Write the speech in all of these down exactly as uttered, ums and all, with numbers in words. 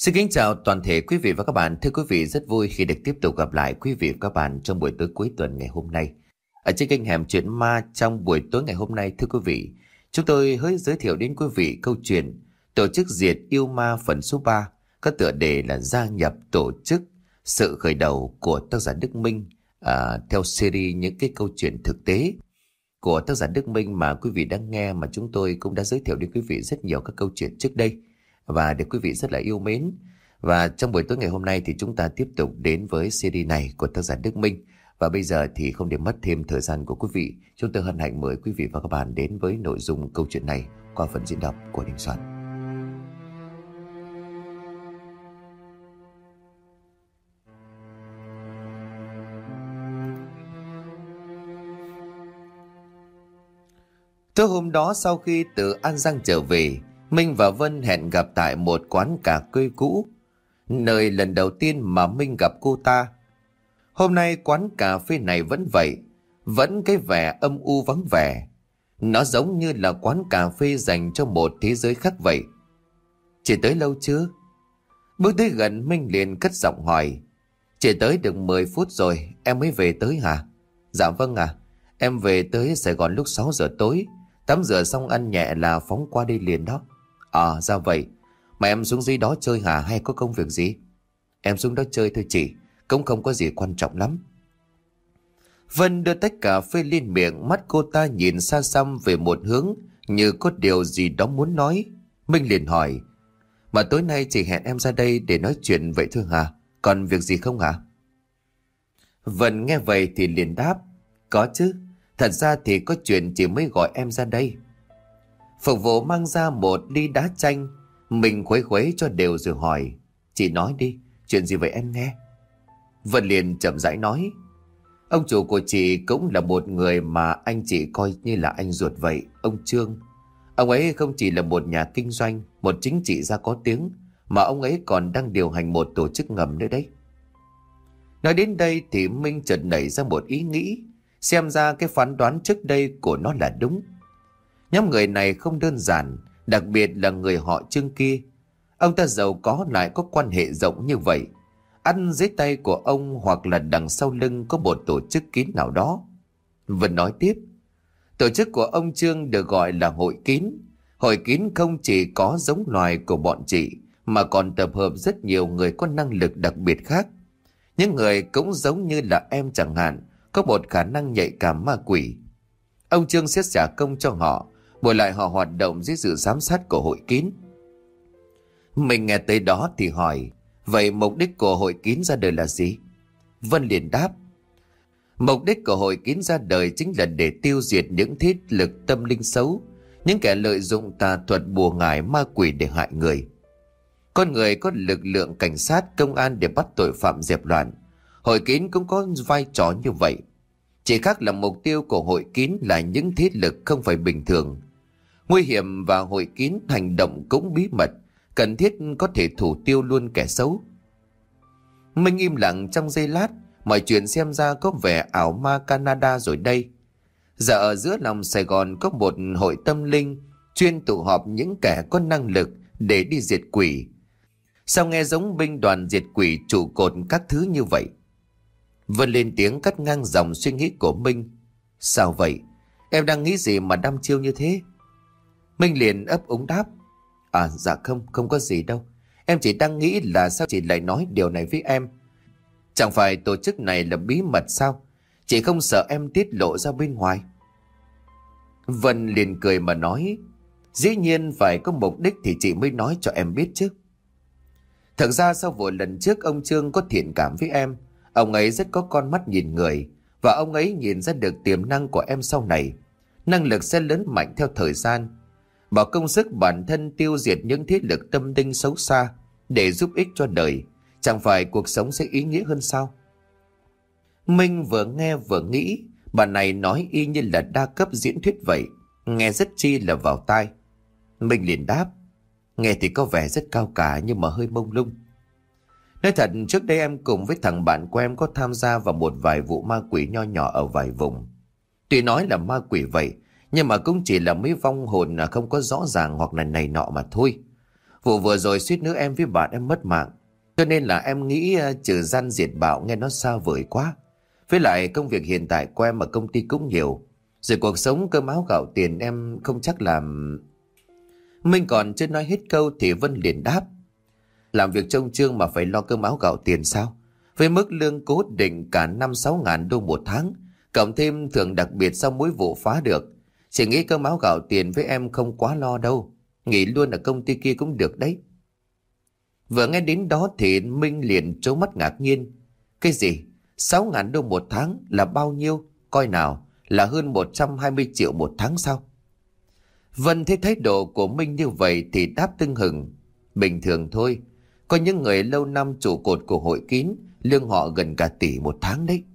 Xin kính chào toàn thể quý vị và các bạn. Thưa quý vị, rất vui khi được tiếp tục gặp lại quý vị và các bạn trong buổi tối cuối tuần ngày hôm nay. Ở trên kênh Hẻm Chuyện Ma trong buổi tối ngày hôm nay, thưa quý vị, chúng tôi hơi giới thiệu đến quý vị câu chuyện Tổ chức Diệt Yêu Ma phần số ba, có tựa đề là Gia nhập tổ chức, sự khởi đầu của tác giả Đức Minh, à, theo series những cái câu chuyện thực tế của tác giả Đức Minh mà quý vị đang nghe, mà chúng tôi cũng đã giới thiệu đến quý vị rất nhiều các câu chuyện trước đây và được quý vị rất là yêu mến. Và trong buổi tối ngày hôm nay thì chúng ta tiếp tục đến với series này của tác giả Đức Minh. Và bây giờ thì không để mất thêm thời gian của quý vị, chúng tôi hân hạnh mời quý vị và các bạn đến với nội dung câu chuyện này qua phần diễn đọc của Đình Soạn. Tối hôm đó, sau khi từ An Giang trở về, Minh và Vân hẹn gặp tại một quán cà phê cũ, nơi lần đầu tiên mà Minh gặp cô ta. Hôm nay quán cà phê này vẫn vậy, vẫn cái vẻ âm u vắng vẻ. Nó giống như là quán cà phê dành cho một thế giới khác vậy. Chị tới lâu chưa? Bước tới gần, Minh liền cất giọng hỏi. Chị tới được mười phút rồi, em mới về tới hả? Dạ vâng ạ, à, em về tới Sài Gòn lúc sáu giờ tối. Tắm rửa xong ăn nhẹ là phóng qua đây liền đó. À ra vậy. Mà em xuống dưới đó chơi hả hay có công việc gì? Em xuống đó chơi thôi chị, cũng không có gì quan trọng lắm. Vân đưa tách cà phê lên miệng, mắt cô ta nhìn xa xăm về một hướng, như có điều gì đó muốn nói. Minh liền hỏi. Mà tối nay chị hẹn em ra đây để nói chuyện vậy thôi hả? Còn việc gì không hả? Vân nghe vậy thì liền đáp. Có chứ, thật ra thì có chuyện chị mới gọi em ra đây. Phục vụ mang ra một ly đá chanh. Mình khuấy khuấy cho đều rồi hỏi. Chị nói đi, chuyện gì vậy em nghe? Vân liền chậm rãi nói. Ông chủ của chị cũng là một người mà anh chị coi như là anh ruột vậy, ông Trương. Ông ấy không chỉ là một nhà kinh doanh, một chính trị gia có tiếng, mà ông ấy còn đang điều hành một tổ chức ngầm nữa đấy. Nói đến đây thì Minh chợt nảy ra một ý nghĩ. Xem ra cái phán đoán trước đây của nó là đúng. Nhóm người này không đơn giản, đặc biệt là người họ Trương kia. Ông ta giàu có lại có quan hệ rộng như vậy. Ăn dưới tay của ông hoặc là đằng sau lưng có một tổ chức kín nào đó. Vân nói tiếp. Tổ chức của ông Trương được gọi là hội kín. Hội kín không chỉ có giống loài của bọn chị, mà còn tập hợp rất nhiều người có năng lực đặc biệt khác. Những người cũng giống như là em chẳng hạn, có một khả năng nhạy cảm ma quỷ. Ông Trương sẽ trả công cho họ, buộc lại họ hoạt động dưới sự giám sát của hội kín. Mình nghe tới đó thì hỏi. Vậy mục đích của hội kín ra đời là gì? Vân liền đáp. Mục đích của hội kín ra đời chính là để tiêu diệt những thế lực tâm linh xấu, những kẻ lợi dụng tà thuật bùa ngải ma quỷ để hại người. Con người có lực lượng cảnh sát, công an để bắt tội phạm dẹp loạn. Hội kín cũng có vai trò như vậy. Chỉ khác là mục tiêu của hội kín là những thế lực không phải bình thường, nguy hiểm, và hội kín hành động cũng bí mật, cần thiết có thể thủ tiêu luôn kẻ xấu. Minh im lặng trong giây lát. Mọi chuyện xem ra có vẻ ảo ma Canada rồi đây. Giờ ở giữa lòng Sài Gòn có một hội tâm linh chuyên tụ họp những kẻ có năng lực để đi diệt quỷ. Sao nghe giống binh đoàn diệt quỷ, trụ cột các thứ như vậy? Vân lên tiếng cắt ngang dòng suy nghĩ của Minh. Sao vậy? Em đang nghĩ gì mà đăm chiêu như thế? Minh liền ấp úng đáp. À dạ không, không có gì đâu. Em chỉ đang nghĩ là sao chị lại nói điều này với em. Chẳng phải tổ chức này là bí mật sao? Chị không sợ em tiết lộ ra bên ngoài? Vân liền cười mà nói. Dĩ nhiên phải có mục đích thì chị mới nói cho em biết chứ. Thật ra sau vụ lần trước ông Trương có thiện cảm với em. Ông ấy rất có con mắt nhìn người, và ông ấy nhìn ra được tiềm năng của em sau này. Năng lực sẽ lớn mạnh theo thời gian. Bảo công sức bản thân tiêu diệt những thế lực tâm linh xấu xa để giúp ích cho đời. Chẳng phải cuộc sống sẽ ý nghĩa hơn sao? Minh vừa nghe vừa nghĩ. Bà này nói y như là đa cấp diễn thuyết vậy, nghe rất chi là vào tai. Minh liền đáp. Nghe thì có vẻ rất cao cả nhưng mà hơi mông lung. Nói thật, trước đây em cùng với thằng bạn của em có tham gia vào một vài vụ ma quỷ nho nhỏ ở vài vùng. Tuy nói là ma quỷ vậy, nhưng mà cũng chỉ là mấy vong hồn không có rõ ràng hoặc là này nọ mà thôi. Vụ vừa rồi suýt nữa em với bạn em mất mạng. Cho nên là em nghĩ uh, trừ gian diệt bạo nghe nó xa vời quá. Với lại công việc hiện tại của em ở công ty cũng nhiều. Rồi cuộc sống cơm áo gạo tiền em không chắc làm... Minh còn chưa nói hết câu thì Vân liền đáp. Làm việc trông chương mà phải lo cơm áo gạo tiền sao? Với mức lương cố định cả năm sáu ngàn đô một tháng, cộng thêm thưởng đặc biệt sau mỗi vụ phá được. Chỉ nghĩ cơm áo gạo tiền với em không quá lo đâu. Nghỉ luôn ở công ty kia cũng được đấy. Vừa nghe đến đó thì Minh liền trố mắt ngạc nhiên. Cái gì? Sáu ngàn đô một tháng là bao nhiêu? Coi nào, là hơn một trăm hai mươi triệu một tháng sao? Vân thấy thái độ của Minh như vậy thì đáp tưng hừng. Bình thường thôi. Có những người lâu năm trụ cột của hội kín, lương họ gần cả tỷ một tháng đấy.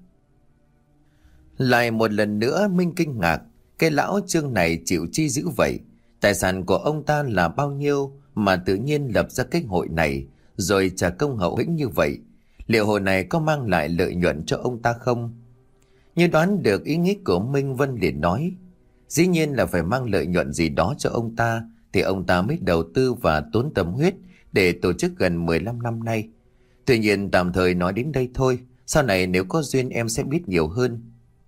Lại một lần nữa Minh kinh ngạc. Cái lão Trương này chịu chi dữ vậy? Tài sản của ông ta là bao nhiêu mà tự nhiên lập ra cái hội này rồi trả công hậu hĩnh như vậy? Liệu hội này có mang lại lợi nhuận cho ông ta không? Như đoán được ý nghĩ của Minh, Vân liền nói. Dĩ nhiên là phải mang lợi nhuận gì đó cho ông ta thì ông ta mới đầu tư và tốn tâm huyết để tổ chức gần mười lăm năm nay. Tuy nhiên tạm thời nói đến đây thôi. Sau này nếu có duyên em sẽ biết nhiều hơn.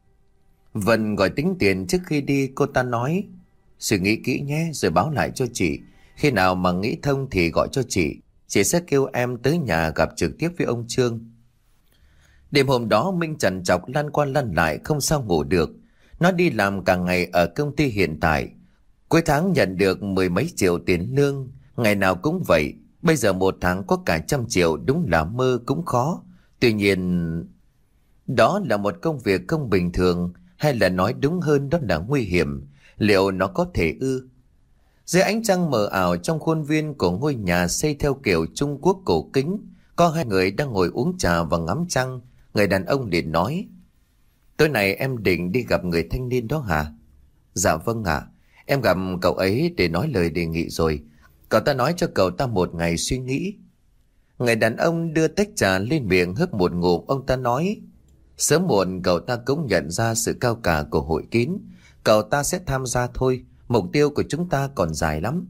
Vân gọi tính tiền trước khi đi, cô ta nói. Suy nghĩ kỹ nhé rồi báo lại cho chị. Khi nào mà nghĩ thông thì gọi cho chị. Chị sẽ kêu em tới nhà gặp trực tiếp với ông Trương. Đêm hôm đó Minh trằn trọc lăn qua lăn lại không sao ngủ được. Nó đi làm cả ngày ở công ty hiện tại. Cuối tháng nhận được mười mấy triệu tiền lương. Ngày nào cũng vậy. Bây giờ một tháng có cả trăm triệu đúng là mơ cũng khó. Tuy nhiên... Đó là một công việc không bình thường. Hay là nói đúng hơn đó là nguy hiểm. Liệu nó có thể ư? Dưới ánh trăng mờ ảo trong khuôn viên của ngôi nhà xây theo kiểu Trung Quốc cổ kính, có hai người đang ngồi uống trà và ngắm trăng. Người đàn ông liền nói. Tối nay em định đi gặp người thanh niên đó hả? Dạ vâng ạ. Em gặp cậu ấy để nói lời đề nghị rồi. Cậu ta nói cho cậu ta một ngày suy nghĩ. Người đàn ông đưa tách trà lên miệng hớp một ngụm. Ông ta nói. Sớm muộn cậu ta cũng nhận ra sự cao cả của hội kín. Cậu ta sẽ tham gia thôi. Mục tiêu của chúng ta còn dài lắm.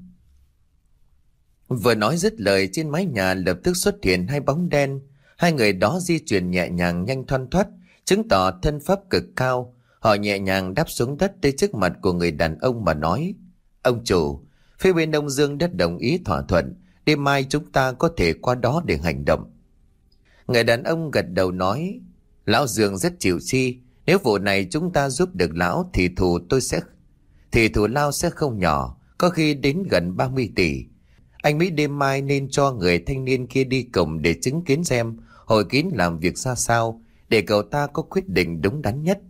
Vừa nói dứt lời, trên mái nhà lập tức xuất hiện hai bóng đen. Hai người đó di chuyển nhẹ nhàng nhanh thoăn thoắt, chứng tỏ thân pháp cực cao. Họ nhẹ nhàng đáp xuống đất tới trước mặt của người đàn ông mà nói. Ông chủ, phía bên ông Dương đã đồng ý thỏa thuận. Đêm mai chúng ta có thể qua đó để hành động. Người đàn ông gật đầu nói. Lão Dương rất chịu chi. Nếu vụ này chúng ta giúp được lão thì thù tôi sẽ... Thì thù lao sẽ không nhỏ, có khi đến gần ba mươi tỷ. Anh Mỹ đêm mai nên cho người thanh niên kia đi cùng để chứng kiến xem hội kín làm việc ra sao, để cậu ta có quyết định đúng đắn nhất.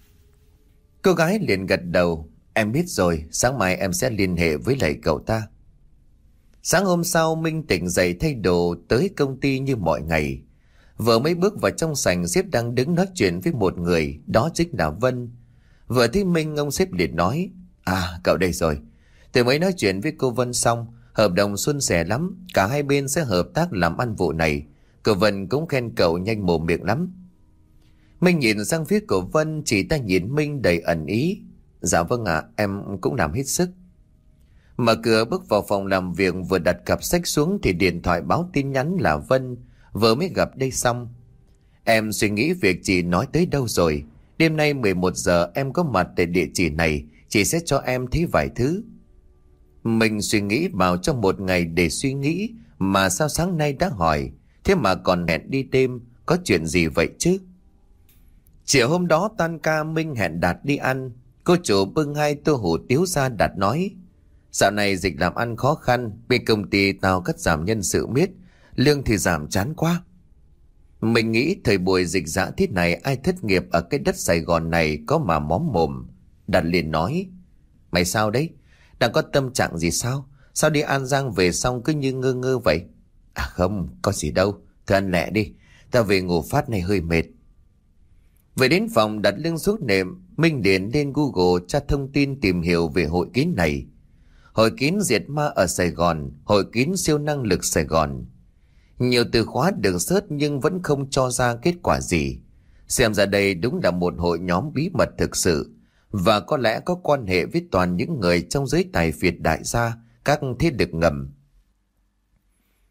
Cô gái liền gật đầu. Em biết rồi, sáng mai em sẽ liên hệ với lại cậu ta. Sáng hôm sau Minh tỉnh dậy thay đồ tới công ty như mọi ngày. Vừa mới bước vào trong sảnh, sếp đang đứng nói chuyện với một người, đó chính là Vân. Vừa thấy Minh, ông sếp liền nói. À, cậu đây rồi. Tôi mới nói chuyện với cô Vân xong, hợp đồng suôn sẻ lắm, cả hai bên sẽ hợp tác làm ăn vụ này. Cô Vân cũng khen cậu nhanh mồm miệng lắm. Minh nhìn sang phía của Vân, chỉ ta nhìn Minh đầy ẩn ý. Dạ vâng ạ, em cũng làm hết sức. Mở cửa bước vào phòng làm việc, vừa đặt cặp sách xuống thì điện thoại báo tin nhắn là Vân vừa mới gặp đây xong. Em suy nghĩ việc chị nói tới đâu rồi. Đêm nay mười một giờ em có mặt tại địa chỉ này, chị sẽ cho em thấy vài thứ. Mình suy nghĩ vào trong một ngày để suy nghĩ, mà sao sáng nay đã hỏi, thế mà còn hẹn đi đêm, có chuyện gì vậy chứ? Chiều hôm đó tan ca, Minh hẹn Đạt đi ăn. Cô chủ bưng hai tô hủ tiếu ra. Đạt nói. Dạo này dịch làm ăn khó khăn, bên công ty tao cắt giảm nhân sự miết, lương thì giảm chán quá. Mình nghĩ thời buổi dịch dã thế này ai thất nghiệp ở cái đất Sài Gòn này có mà móm mồm. Đạt liền nói. Mày sao đấy? Đang có tâm trạng gì sao? Sao đi An Giang về xong cứ như ngơ ngơ vậy? À không, có gì đâu. Thôi ăn lẹ đi. Tao về ngủ phát này hơi mệt. Về đến phòng đặt lưng xuống nệm, Minh liền lên Google tra thông tin tìm hiểu về hội kín này. Hội kín diệt ma ở Sài Gòn, hội kín siêu năng lực Sài Gòn. Nhiều từ khóa được search nhưng vẫn không cho ra kết quả gì. Xem ra đây đúng là một hội nhóm bí mật thực sự, và có lẽ có quan hệ với toàn những người trong giới tài phiệt đại gia, các thế lực ngầm.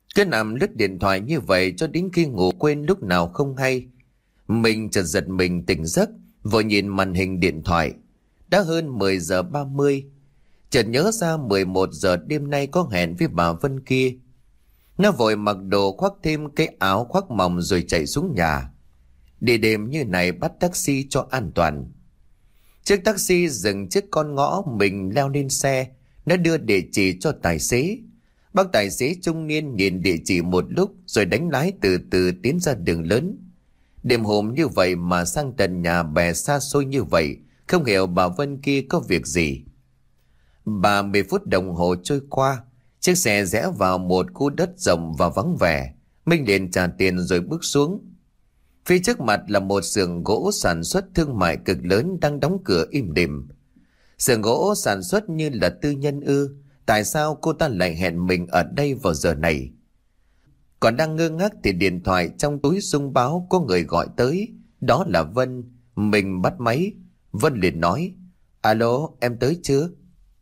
Cứ nằm lướt điện thoại như vậy cho đến khi ngủ quên lúc nào không hay. Mình chợt giật mình tỉnh giấc, vội nhìn màn hình điện thoại. Đã hơn mười giờ ba mươi. Chợt nhớ ra mười một giờ đêm nay có hẹn với bà Vân kia. Nó vội mặc đồ, khoác thêm cái áo khoác mỏng rồi chạy xuống nhà. Đi đêm như này bắt taxi cho an toàn. Chiếc taxi dừng trước con ngõ, mình leo lên xe. Nó đưa địa chỉ cho tài xế. Bác tài xế trung niên nhìn địa chỉ một lúc rồi đánh lái từ từ tiến ra đường lớn. Đêm hôm như vậy mà sang tận nhà bè xa xôi như vậy, không hiểu bà Vân kia có việc gì. Ba mươi phút đồng hồ trôi qua, chiếc xe rẽ vào một khu đất rộng và vắng vẻ. Minh liền trả tiền rồi bước xuống. Phía trước mặt là một xưởng gỗ sản xuất thương mại cực lớn đang đóng cửa im lìm. Xưởng gỗ sản xuất như là tư nhân ư? Tại sao cô ta lại hẹn mình ở đây vào giờ này? Còn đang ngơ ngác thì điện thoại trong túi rung báo có người gọi tới. Đó là Vân. Mình bắt máy. Vân liền nói: Alo, em tới chưa?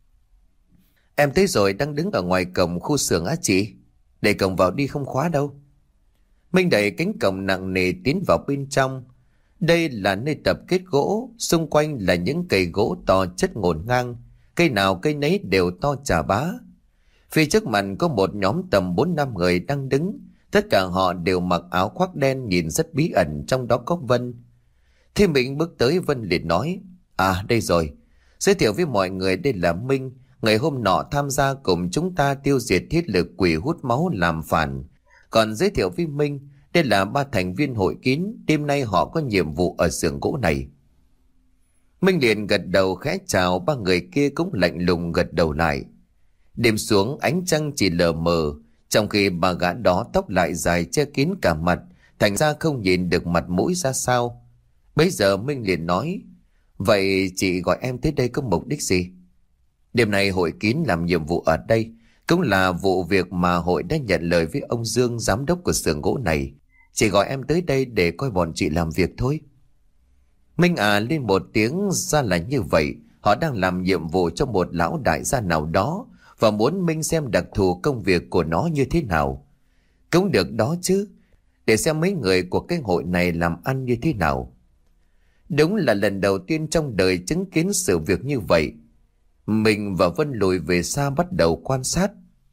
Em tới rồi, đang đứng ở ngoài cổng khu xưởng á chị. Để cổng vào đi, không khóa đâu. Minh đẩy cánh cổng nặng nề tiến vào bên trong. Đây là nơi tập kết gỗ, xung quanh là những cây gỗ to chất ngổn ngang, cây nào cây nấy đều to chà bá. Phía trước mặt có một nhóm tầm bốn năm người đang đứng, tất cả họ đều mặc áo khoác đen nhìn rất bí ẩn, trong đó có Vân. Thì mình bước tới, Vân liền nói: À đây rồi, giới thiệu với mọi người, đây là Minh, người hôm nọ tham gia cùng chúng ta tiêu diệt thiết lực quỷ hút máu làm phản. Còn giới thiệu với Minh, đây là ba thành viên hội kín, đêm nay họ có nhiệm vụ ở xưởng gỗ này. Minh liền gật đầu khẽ chào, ba người kia cũng lạnh lùng gật đầu lại. Đêm xuống ánh trăng chỉ lờ mờ, trong khi bà gã đó tóc lại dài che kín cả mặt, thành ra không nhìn được mặt mũi ra sao. Bấy giờ Minh liền nói: Vậy chị gọi em tới đây có mục đích gì? Đêm nay hội kín làm nhiệm vụ ở đây, cũng là vụ việc mà hội đã nhận lời với ông Dương, giám đốc của xưởng gỗ này. Chị gọi em tới đây để coi bọn chị làm việc thôi. Minh à lên một tiếng, ra là như vậy. Họ đang làm nhiệm vụ cho một lão đại gia nào đó và muốn Minh xem đặc thù công việc của nó như thế nào. Cũng được đó chứ, để xem mấy người của cái hội này làm ăn như thế nào. Đúng là lần đầu tiên trong đời chứng kiến sự việc như vậy. Mình và Vân lùi về xa bắt đầu quan sát.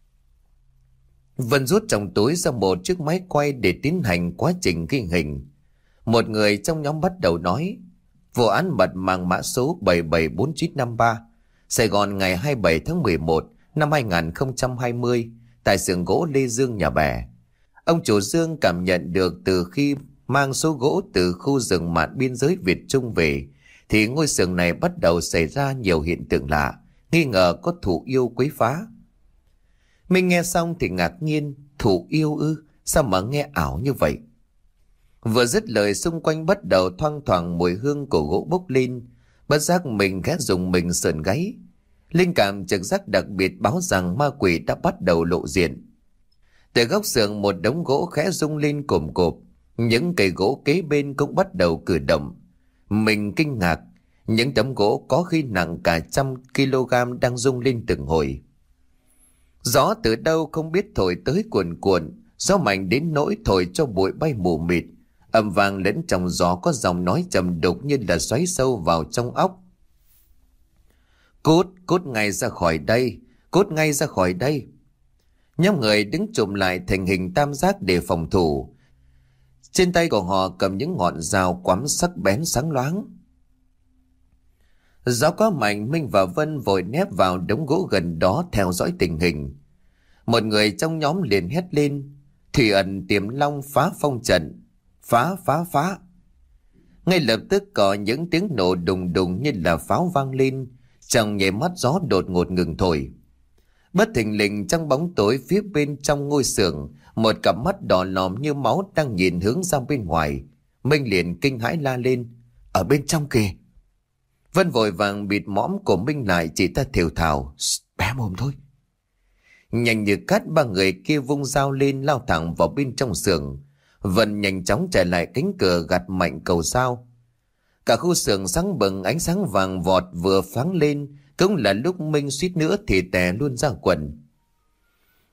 Vân rút trong túi ra một chiếc máy quay để tiến hành quá trình ghi hình. Một người trong nhóm bắt đầu nói: Vụ án mật mang mã số bảy bảy bốn chín năm ba, Sài Gòn ngày hai mươi bảy tháng mười một năm hai nghìn không trăm hai mươi, tại xưởng gỗ Lê Dương nhà bè. Ông chủ Dương cảm nhận được từ khi mang số gỗ từ khu rừng mạn biên giới Việt Trung về, thì ngôi xưởng này bắt đầu xảy ra nhiều hiện tượng lạ, nghi ngờ có thủ yêu quấy phá. Mình nghe xong thì ngạc nhiên: Thủ yêu ư? Sao mà nghe ảo như vậy? Vừa dứt lời, xung quanh bắt đầu thoang thoảng mùi hương của gỗ bốc lên. Bất giác mình khẽ dùng mình sờn gáy. Linh cảm trực giác đặc biệt báo rằng ma quỷ đã bắt đầu lộ diện. Từ góc xưởng một đống gỗ khẽ rung lên cồm cộp, những cây gỗ kế bên cũng bắt đầu cử động. Mình kinh ngạc, những tấm gỗ có khi nặng cả trăm kg đang rung lên từng hồi. Gió từ đâu không biết thổi tới cuồn cuộn, gió mạnh đến nỗi thổi cho bụi bay mù mịt. Âm vang lẫn trong gió có giọng nói trầm đục như là xoáy sâu vào trong óc. Cút, cút ngay ra khỏi đây, cút ngay ra khỏi đây. Nhóm người đứng chụm lại thành hình tam giác để phòng thủ. Trên tay của họ cầm những ngọn dao quắm sắc bén sáng loáng. Gió có mạnh, Minh và Vân vội nép vào đống gỗ gần đó theo dõi tình hình. Một người trong nhóm liền hét lên: Thủy ẩn Tiềm Long phá phong trận, phá phá phá. Ngay lập tức có những tiếng nổ đùng đùng như là pháo vang lên. Trong nháy mắt gió đột ngột ngừng thổi. Bất thình lình trong bóng tối phía bên trong ngôi xưởng, một cặp mắt đỏ lòm như máu đang nhìn hướng ra bên ngoài. Minh liền kinh hãi la lên: Ở bên trong kìa! Vân vội vàng bịt mõm của Minh lại, chỉ ta thều thào: Bé mồm thôi. Nhanh như cắt, ba người kia vung dao lên lao thẳng vào bên trong xưởng. Vân nhanh chóng chạy lại cánh cửa, gạt mạnh cầu dao. Cả khu xưởng sáng bừng, ánh sáng vàng vọt vừa pháng lên, cũng là lúc Minh suýt nữa thì tè luôn ra quần.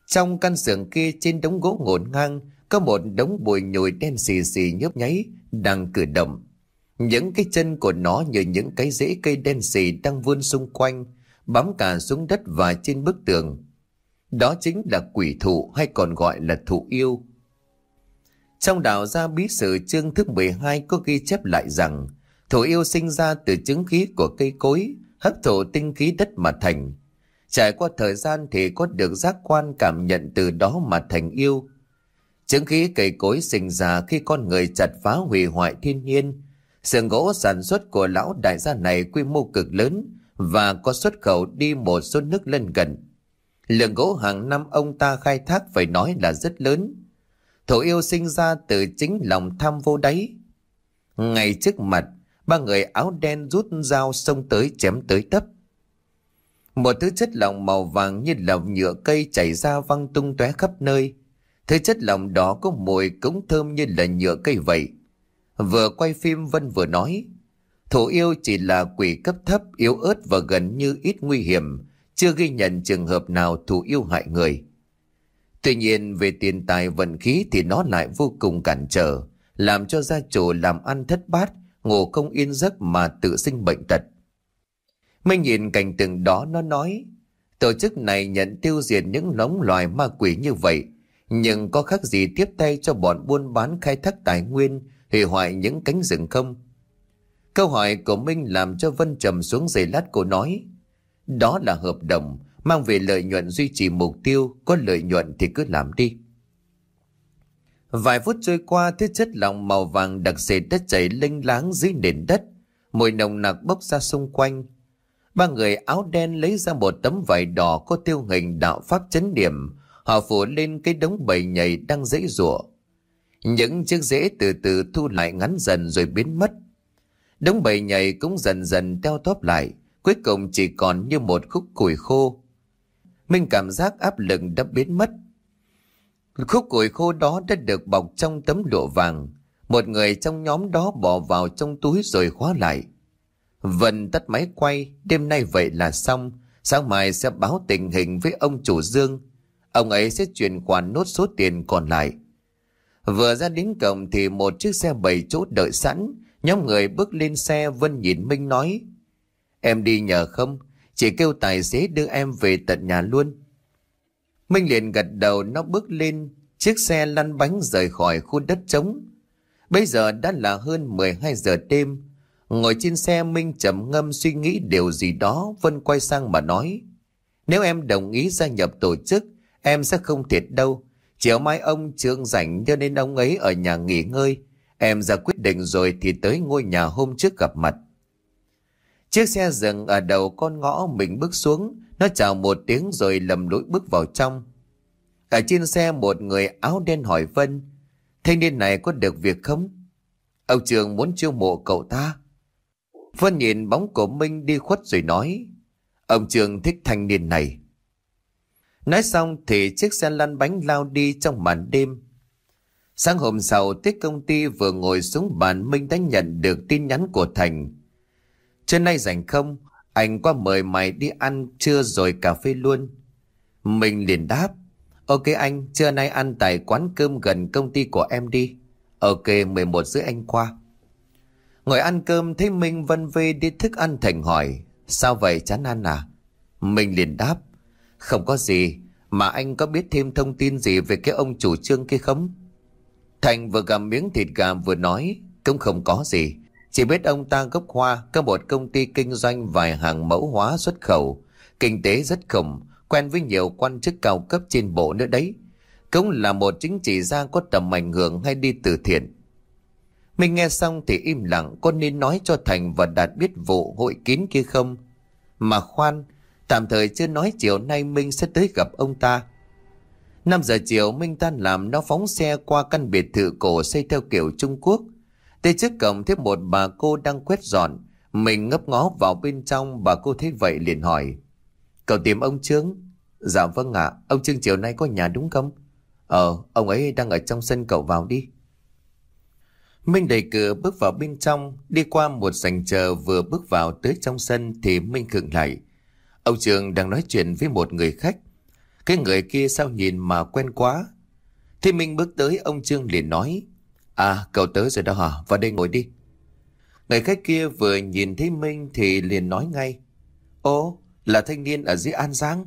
Trong căn xưởng kia trên đống gỗ ngổn ngang có một đống bụi nhồi đen xì xì nhấp nháy đang cử động. Những cái chân của nó như những cái rễ cây đen xì đang vươn xung quanh, bám cả xuống đất và trên bức tường. Đó chính là quỷ thụ hay còn gọi là thụ yêu. Trong đạo gia bí sử chương thứ mười hai có ghi chép lại rằng thụ yêu sinh ra từ chứng khí của cây cối, hấp thụ tinh khí đất mà thành. Trải qua thời gian thì có được giác quan cảm nhận từ đó mà thành yêu. Chứng khí cây cối sinh ra khi con người chặt phá hủy hoại thiên nhiên. Xưởng gỗ sản xuất của lão đại gia này quy mô cực lớn và có xuất khẩu đi một số nước lân cận. Lượng gỗ hàng năm ông ta khai thác phải nói là rất lớn. Thổ yêu sinh ra từ chính lòng tham vô đáy. Ngay trước mặt, ba người áo đen rút dao xông tới chém tới tấp. Một thứ chất lỏng màu vàng như là nhựa cây chảy ra văng tung tóe khắp nơi. Thứ chất lỏng đó có mùi cũng thơm như là nhựa cây vậy. Vừa quay phim Vân vừa nói, thổ yêu chỉ là quỷ cấp thấp, yếu ớt và gần như ít nguy hiểm, chưa ghi nhận trường hợp nào thổ yêu hại người. Tuy nhiên về tiền tài vận khí thì nó lại vô cùng cản trở, làm cho gia chủ làm ăn thất bát, ngủ không yên giấc mà tự sinh bệnh tật. Minh nhìn cảnh tượng đó nó nói, tổ chức này nhận tiêu diệt những lống loài ma quỷ như vậy, nhưng có khác gì tiếp tay cho bọn buôn bán khai thác tài nguyên, hủy hoại những cánh rừng không? Câu hỏi của Minh làm cho Vân trầm xuống giây lát. Cô nói, đó là hợp đồng, mang về lợi nhuận duy trì mục tiêu, có lợi nhuận thì cứ làm đi. Vài phút trôi qua, thứ chất lỏng màu vàng đặc sệt đất chảy lênh láng dưới nền đất, mùi nồng nặc bốc ra xung quanh. Ba người áo đen lấy ra một tấm vải đỏ có tiêu hình đạo pháp chấn điểm, họ phủ lên cái đống bầy nhầy đang giãy giụa. Những chiếc rễ từ từ thu lại ngắn dần rồi biến mất. Đống bầy nhầy cũng dần dần teo tóp lại, cuối cùng chỉ còn như một khúc củi khô. Minh cảm giác áp lực đã biến mất. Khúc củi khô đó đã được bọc trong tấm lụa vàng. Một người trong nhóm đó bỏ vào trong túi rồi khóa lại. Vân tắt máy quay, đêm nay vậy là xong. Sáng mai sẽ báo tình hình với ông chủ Dương. Ông ấy sẽ chuyển khoản nốt số tiền còn lại. Vừa ra đến cổng thì một chiếc xe bảy chỗ đợi sẵn. Nhóm người bước lên xe. Vân nhìn Minh nói, em đi nhờ không? Chỉ kêu tài xế đưa em về tận nhà luôn. Minh liền gật đầu. Nó bước lên, chiếc xe lăn bánh rời khỏi khu đất trống. Bây giờ đã là hơn mười hai giờ đêm. Ngồi trên xe, Minh trầm ngâm suy nghĩ điều gì đó. Vân quay sang mà nói, nếu em đồng ý gia nhập tổ chức, em sẽ không thiệt đâu. Chiều mai ông Trương rảnh cho nên ông ấy ở nhà nghỉ ngơi. Em ra quyết định rồi thì tới ngôi nhà hôm trước gặp mặt. Chiếc xe dừng ở đầu con ngõ. Mình bước xuống, nó chào một tiếng rồi lầm lũi bước vào trong. Ở trên xe một người áo đen hỏi Vân, thanh niên này có được việc không? Ông Trường muốn chiêu mộ cậu ta. Vân nhìn bóng của Minh đi khuất rồi nói, ông Trường thích thanh niên này. Nói xong thì chiếc xe lăn bánh lao đi trong màn đêm. Sáng hôm sau, tới công ty vừa ngồi xuống bàn, Minh đã nhận được tin nhắn của Thành. Trưa nay rảnh không? Anh qua mời mày đi ăn trưa rồi cà phê luôn. Mình liền đáp, ok anh, trưa nay ăn tại quán cơm gần công ty của em đi. Ok, mười một rưỡi anh qua. Ngồi ăn cơm thấy Minh vân vê đi thức ăn. Thành hỏi, sao vậy, chán ăn à? Mình liền đáp, không có gì, mà anh có biết thêm thông tin gì về cái ông chủ Trương kia không? Thành vừa gặm miếng thịt gà vừa nói, cũng không có gì. Chỉ biết ông ta gốc Hoa, có một công ty kinh doanh vài hàng mẫu hóa xuất khẩu. Kinh tế rất khủng, quen với nhiều quan chức cao cấp trên bộ nữa đấy. Cũng là một chính trị gia có tầm ảnh hưởng hay đi từ thiện. Mình nghe xong thì im lặng, có nên nói cho Thành và Đạt biết vụ hội kín kia không? Mà khoan, tạm thời chưa nói chiều nay Minh sẽ tới gặp ông ta. Năm giờ chiều Minh tan làm, nó phóng xe qua căn biệt thự cổ xây theo kiểu Trung Quốc. Tới trước cổng thấy một bà cô đang quét dọn. Mình ngấp ngó vào bên trong, bà cô thấy vậy liền hỏi, cậu tìm ông Trương? Dạ vâng ạ, ông Trương chiều nay có nhà đúng không? Ờ, ông ấy đang ở trong sân, cậu vào đi. Minh đẩy cửa bước vào bên trong. Đi qua một sảnh chờ, vừa bước vào tới trong sân thì Minh khựng lại. Ông Trương đang nói chuyện với một người khách. Cái người kia sao nhìn mà quen quá. Thế Minh bước tới, ông Trương liền nói: À, cậu tới rồi đó hả? Vào đây ngồi đi. Người khách kia vừa nhìn thấy Minh thì liền nói ngay: Ồ, là thanh niên ở dưới An Giang.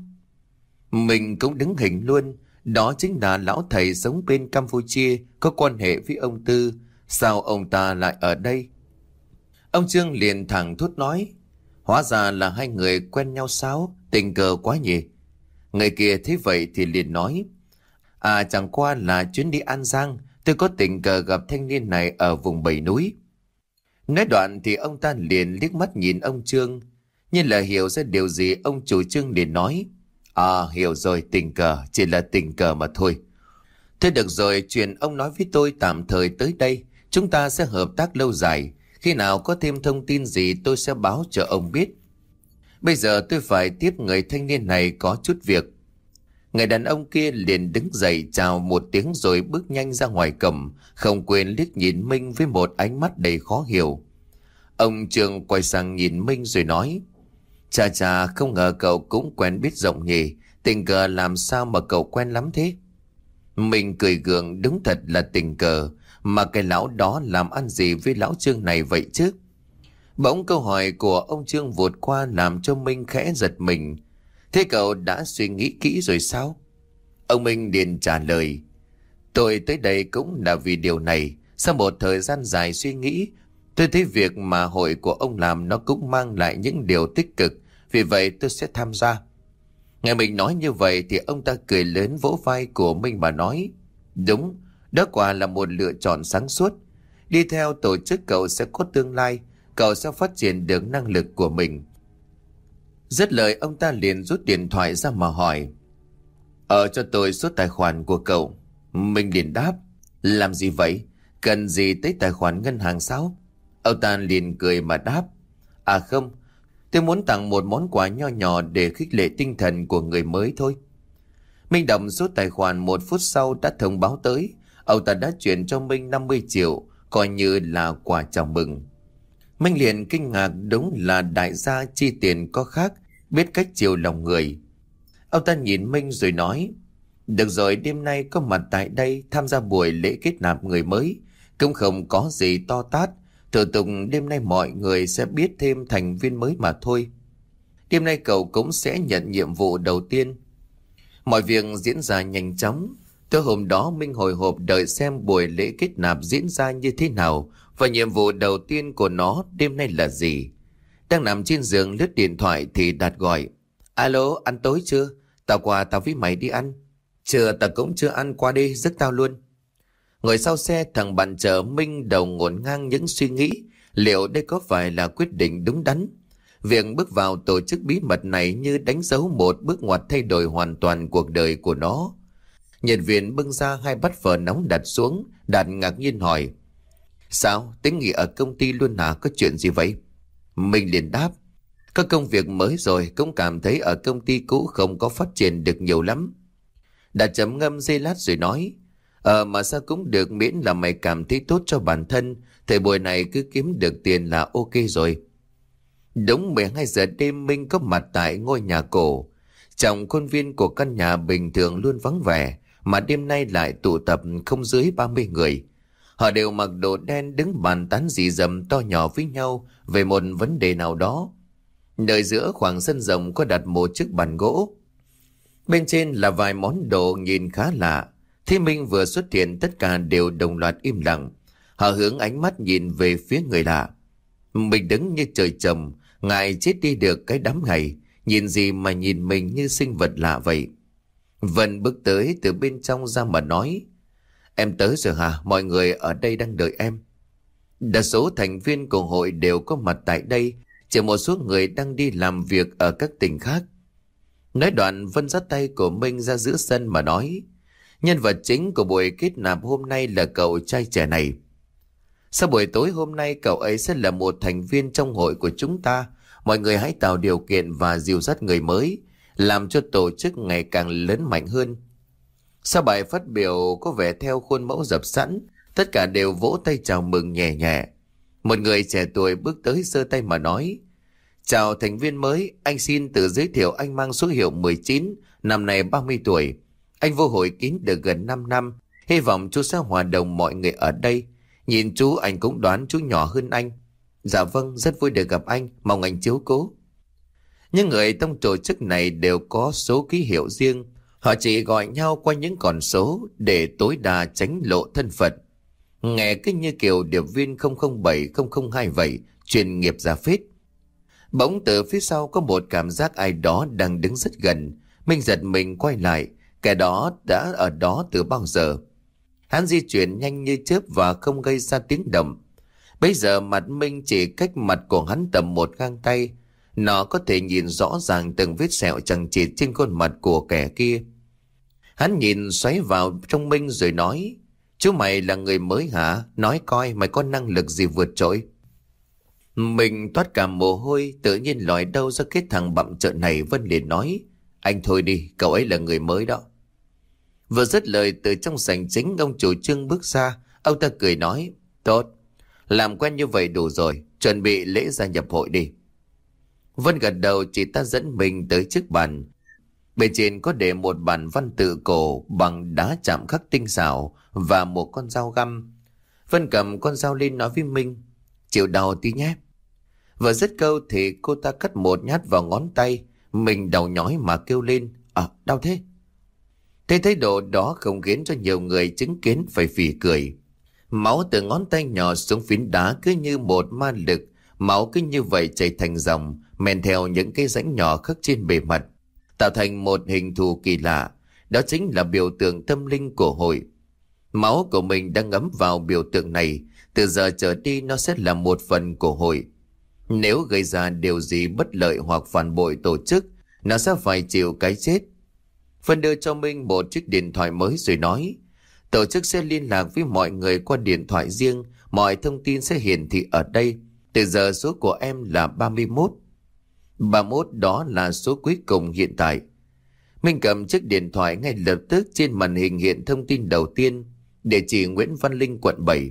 Mình cũng đứng hình luôn. Đó chính là lão thầy sống bên Campuchia, có quan hệ với ông Tư. Sao ông ta lại ở đây? Ông Trương liền thẳng thốt nói: Hóa ra là hai người quen nhau sao? Tình cờ quá nhỉ. Người kia thấy vậy thì liền nói: À, chẳng qua là chuyến đi An Giang, tôi có tình cờ gặp thanh niên này ở vùng Bảy Núi. Nói đoạn thì ông ta liền liếc mắt nhìn ông Trương. Như là hiểu ra điều gì, ông chủ Trương liền nói: À, hiểu rồi, tình cờ, chỉ là tình cờ mà thôi. Thế được rồi, chuyện ông nói với tôi tạm thời tới đây. Chúng ta sẽ hợp tác lâu dài. Khi nào có thêm thông tin gì tôi sẽ báo cho ông biết. Bây giờ tôi phải tiếp người thanh niên này có chút việc. Người đàn ông kia liền đứng dậy chào một tiếng rồi bước nhanh ra ngoài cổng, không quên liếc nhìn Minh với một ánh mắt đầy khó hiểu. Ông Trương quay sang nhìn Minh rồi nói: Chà chà, không ngờ cậu cũng quen biết rộng nhỉ. Tình cờ làm sao mà cậu quen lắm thế? Mình cười gượng, đúng thật là tình cờ. Mà cái lão đó làm ăn gì với lão Trương này vậy chứ? Bỗng câu hỏi của ông Trương vụt qua làm cho Minh khẽ giật mình. Thế cậu đã suy nghĩ kỹ rồi sao? Ông Minh liền trả lời: Tôi tới đây cũng là vì điều này. Sau một thời gian dài suy nghĩ, tôi thấy việc mà hội của ông làm nó cũng mang lại những điều tích cực. Vì vậy tôi sẽ tham gia. Nghe mình nói như vậy thì ông ta cười lớn vỗ vai của Minh mà nói: Đúng, đó quả là một lựa chọn sáng suốt. Đi theo tổ chức cậu sẽ có tương lai. Cậu sẽ phát triển được năng lực của mình. Dứt lời ông ta liền rút điện thoại ra mà hỏi: Ờ cho tôi số tài khoản của cậu. Mình liền đáp: Làm gì vậy? Cần gì tới tài khoản ngân hàng sao? Ông ta liền cười mà đáp: À không, tôi muốn tặng một món quà nho nhỏ để khích lệ tinh thần của người mới thôi. Minh đọc số tài khoản một phút sau đã thông báo tới. Ông ta đã chuyển cho Minh năm mươi triệu, coi như là quà chào mừng. Minh liền kinh ngạc, đúng là đại gia chi tiền có khác, biết cách chiều lòng người. Ông ta nhìn Minh rồi nói: Được rồi, đêm nay có mặt tại đây tham gia buổi lễ kết nạp người mới, cũng không có gì to tát. Thủ tục đêm nay mọi người sẽ biết thêm thành viên mới mà thôi. Đêm nay cậu cũng sẽ nhận nhiệm vụ đầu tiên. Mọi việc diễn ra nhanh chóng. Tối hôm đó Minh hồi hộp đợi xem buổi lễ kết nạp diễn ra như thế nào và nhiệm vụ đầu tiên của nó đêm nay là gì. Đang nằm trên giường lướt điện thoại thì Đạt gọi: Alo, ăn tối chưa? Tao qua tao với mày đi ăn. Chưa, tao cũng chưa ăn, qua đi rước tao luôn. Ngồi sau xe, thằng bạn chờ Minh đầu ngổn ngang những suy nghĩ liệu đây có phải là quyết định đúng đắn. Việc bước vào tổ chức bí mật này như đánh dấu một bước ngoặt thay đổi hoàn toàn cuộc đời của nó. Nhân viên bưng ra hai bát phở nóng đặt xuống. Đạt ngạc nhiên hỏi: Sao, tính nghỉ ở công ty luôn hả? Có chuyện gì vậy? Mình liền đáp: Có công việc mới rồi, cũng cảm thấy ở công ty cũ không có phát triển được nhiều lắm. Đạt chấm ngâm giây lát rồi nói: Ờ mà sao cũng được, miễn là mày cảm thấy tốt cho bản thân. Thời buổi này cứ kiếm được tiền là ok rồi. Đúng mười hai giờ đêm, Minh có mặt tại ngôi nhà cổ. Trong khuôn viên của căn nhà bình thường luôn vắng vẻ, mà đêm nay lại tụ tập không dưới ba mươi người. Họ đều mặc đồ đen, đứng bàn tán rì rầm to nhỏ với nhau về một vấn đề nào đó. Nơi giữa khoảng sân rộng có đặt một chiếc bàn gỗ. Bên trên là vài món đồ nhìn khá lạ. Thế Minh vừa xuất hiện, tất cả đều đồng loạt im lặng. Họ hướng ánh mắt nhìn về phía người lạ. Mình đứng như trời trồng, ngại chết đi được cái đám này. Nhìn gì mà nhìn mình như sinh vật lạ vậy. Vân bước tới từ bên trong ra mà nói: Em tới rồi hả? Mọi người ở đây đang đợi em. Đa số thành viên của hội đều có mặt tại đây, chỉ một số người đang đi làm việc ở các tỉnh khác. Nói đoạn, Vân dắt tay của Minh ra giữa sân mà nói: Nhân vật chính của buổi kết nạp hôm nay là cậu trai trẻ này. Sau buổi tối hôm nay, cậu ấy sẽ là một thành viên trong hội của chúng ta. Mọi người hãy tạo điều kiện và dìu dắt người mới, làm cho tổ chức ngày càng lớn mạnh hơn. Sau bài phát biểu có vẻ theo khuôn mẫu dập sẵn, tất cả đều vỗ tay chào mừng nhẹ nhẹ. Một người trẻ tuổi bước tới giơ tay mà nói: Chào thành viên mới, anh xin tự giới thiệu, anh mang số hiệu mười chín, năm nay ba mươi tuổi. Anh vô hội kín được gần 5 năm, hy vọng chú sẽ hòa đồng mọi người ở đây. Nhìn chú anh cũng đoán chú nhỏ hơn anh. Dạ vâng, rất vui được gặp anh, mong anh chiếu cố. Những người trong tổ chức này đều có số ký hiệu riêng. Họ chỉ gọi nhau qua những con số để tối đa tránh lộ thân phận. Nghe cứ như kiểu điệp viên không không bảy không không hai vậy, chuyên nghiệp ra phết. Bỗng từ phía sau có một cảm giác ai đó đang đứng rất gần. Minh giật mình quay lại, kẻ đó đã ở đó từ bao giờ. Hắn di chuyển nhanh như chớp và không gây ra tiếng động. Bây giờ mặt Minh chỉ cách mặt của hắn tầm một gang tay. Nó có thể nhìn rõ ràng từng vết sẹo chằng chịt trên khuôn mặt của kẻ kia. Hắn nhìn xoáy vào trong Minh rồi nói: Chú mày là người mới hả? Nói coi mày có năng lực gì vượt trội. Mình toát cả mồ hôi, tự nhiên lòi đâu ra cái thằng bặm trợn này. Vân liền nói: Anh thôi đi, cậu ấy là người mới đó. Vừa dứt lời, từ trong sảnh chính ông chủ Trương bước ra. Ông ta cười nói: Tốt, làm quen như vậy đủ rồi, chuẩn bị lễ gia nhập hội đi. Vân gật đầu, chị ta dẫn mình tới trước bàn. Bên trên có để một bản văn tự cổ bằng đá chạm khắc tinh xảo và một con dao găm. Vân cầm con dao lên nói với Minh: Chịu đau tí nhé. Vừa dứt câu thì cô ta cắt một nhát vào ngón tay. Mình đau nhói mà kêu lên: À, đau thế. Thế thái độ đó không khiến cho nhiều người chứng kiến phải phì cười. Máu từ ngón tay nhỏ xuống phiến đá cứ như một ma lực. Máu cứ như vậy chảy thành dòng, men theo những cái rãnh nhỏ khắc trên bề mặt, tạo thành một hình thù kỳ lạ. Đó chính là biểu tượng tâm linh của hội. Máu của mình đang ngấm vào biểu tượng này. Từ giờ trở đi nó sẽ là một phần của hội. Nếu gây ra điều gì bất lợi hoặc phản bội tổ chức, nó sẽ phải chịu cái chết. Vân đưa cho Minh một chiếc điện thoại mới rồi nói: Tổ chức sẽ liên lạc với mọi người qua điện thoại riêng. Mọi thông tin sẽ hiển thị ở đây. Từ giờ số của em là ba mươi mốt. ba mươi mốt đó là số cuối cùng hiện tại. Minh cầm chiếc điện thoại, ngay lập tức trên màn hình hiện thông tin đầu tiên: địa chỉ Nguyễn Văn Linh, quận bảy.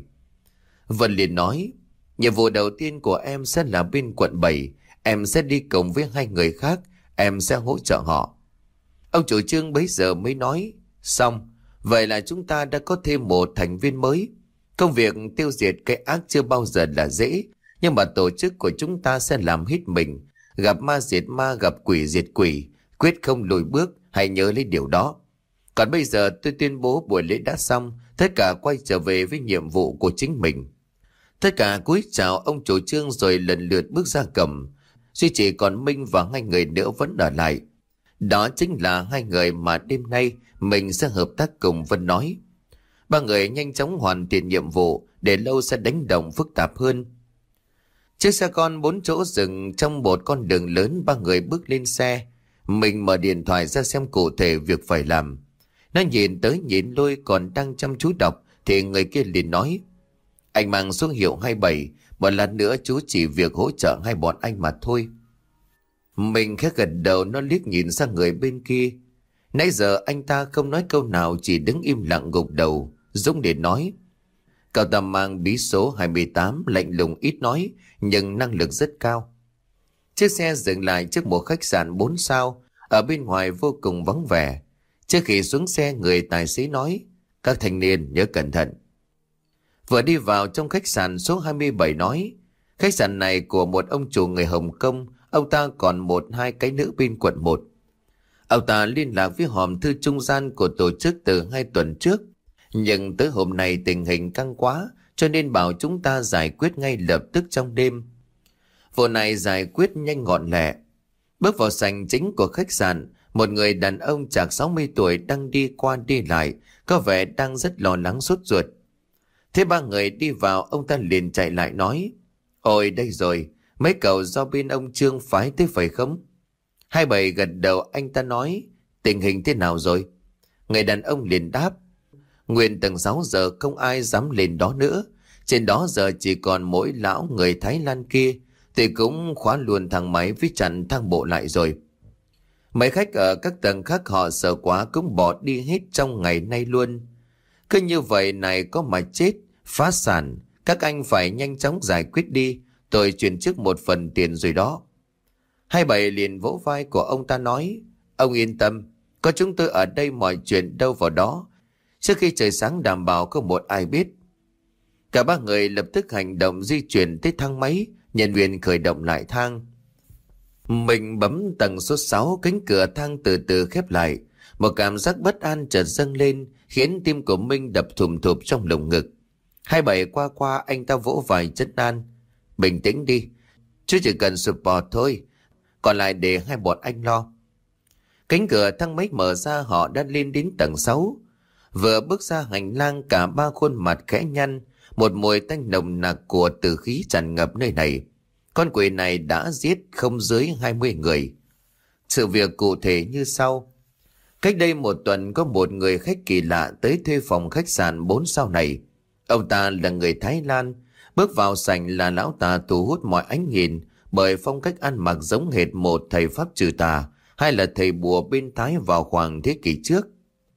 Vân liền nói: Nhiệm vụ đầu tiên của em sẽ là bên quận bảy. Em sẽ đi cùng với hai người khác. Em sẽ hỗ trợ họ. Ông chủ Trương bấy giờ mới nói: Xong, vậy là chúng ta đã có thêm một thành viên mới. Công việc tiêu diệt cái ác chưa bao giờ là dễ, nhưng mà tổ chức của chúng ta sẽ làm hết mình. Gặp ma diệt ma, gặp quỷ diệt quỷ, quyết không lùi bước, hãy nhớ lấy điều đó. Còn bây giờ tôi tuyên bố buổi lễ đã xong, tất cả quay trở về với nhiệm vụ của chính mình. Tất cả cúi chào ông chủ Trương rồi lần lượt bước ra cầm. Duy chỉ còn Minh và hai người nữa vẫn ở lại. Đó chính là hai người mà đêm nay mình sẽ hợp tác cùng Vân nói. Ba người nhanh chóng hoàn thiện nhiệm vụ, để lâu sẽ đánh đồng phức tạp hơn. Chiếc xe con bốn chỗ dừng trong một con đường lớn. Ba người bước lên xe. Mình mở điện thoại ra xem cụ thể việc phải làm. Nó nhìn tới nhìn lui, còn đang chăm chú đọc thì người kia liền nói: Anh mang số hiệu hai bảy. Một lần nữa chú chỉ việc hỗ trợ hai bọn anh mà thôi. Mình khẽ gật đầu. Nó liếc nhìn sang người bên kia. Nãy giờ anh ta không nói câu nào, chỉ đứng im lặng gục đầu. Dũng để nói: Cậu ta mang bí số hai mươi tám, lạnh lùng ít nói nhưng năng lực rất cao. Chiếc xe dừng lại trước một khách sạn bốn sao. Ở bên ngoài vô cùng vắng vẻ. Trước khi xuống xe, người tài xế nói: Các thanh niên nhớ cẩn thận. Vừa đi vào trong khách sạn, số hai mươi bảy nói: Khách sạn này của một ông chủ người Hồng Kông. Ông ta còn một hai cái nữ bên quận một. Ông ta liên lạc với hòm thư trung gian của tổ chức từ hai tuần trước. Nhưng tới hôm nay tình hình căng quá, cho nên bảo chúng ta giải quyết ngay lập tức trong đêm. Vụ này giải quyết nhanh gọn lẹ. Bước vào sảnh chính của khách sạn, một người đàn ông chạc sáu mươi tuổi đang đi qua đi lại, có vẻ đang rất lo lắng sốt ruột. Thế ba người đi vào, ông ta liền chạy lại nói: Ôi đây rồi, mấy cậu do bên ông Trương phái tới phải không? Hai bảy gật đầu. Anh ta nói: Tình hình thế nào rồi? Người đàn ông liền đáp: Nguyên tầng sáu giờ không ai dám lên đó nữa. Trên đó giờ chỉ còn mỗi lão người Thái Lan kia, thì cũng khóa luôn thang máy với chặn thang bộ lại rồi. Mấy khách ở các tầng khác họ sợ quá cũng bỏ đi hết trong ngày nay luôn. Cứ như vậy này có mà chết, phá sản, các anh phải nhanh chóng giải quyết đi. Tôi chuyển trước một phần tiền rồi đó. Hai bảy liền vỗ vai của ông ta nói, ông yên tâm, có chúng tôi ở đây mọi chuyện đâu vào đó. Trước khi trời sáng đảm bảo không một ai biết. Cả ba người lập tức hành động di chuyển tới thang máy, nhân viên khởi động lại thang. Mình bấm tầng số sáu, cánh cửa thang từ từ khép lại. Một cảm giác bất an chợt dâng lên, khiến tim của Minh đập thùm thụp trong lồng ngực. Hai bảy qua qua anh ta vỗ vai trấn an. Bình tĩnh đi, chứ chỉ cần support thôi, còn lại để hai bọn anh lo. Cánh cửa thang máy mở ra, họ đã lên đến tầng sáu. Vừa bước ra hành lang, cả ba khuôn mặt khẽ nhăn, một mùi tanh nồng nặc của tử khí tràn ngập nơi này. Con quỷ này đã giết không dưới hai mươi người. Sự việc cụ thể như sau. Cách đây một tuần có một người khách kỳ lạ tới thuê phòng khách sạn bốn sao này. Ông ta là người Thái Lan. Bước vào sảnh là lão ta thu hút mọi ánh nhìn bởi phong cách ăn mặc giống hệt một thầy pháp trừ tà hay là thầy bùa bên Thái vào khoảng thế kỷ trước.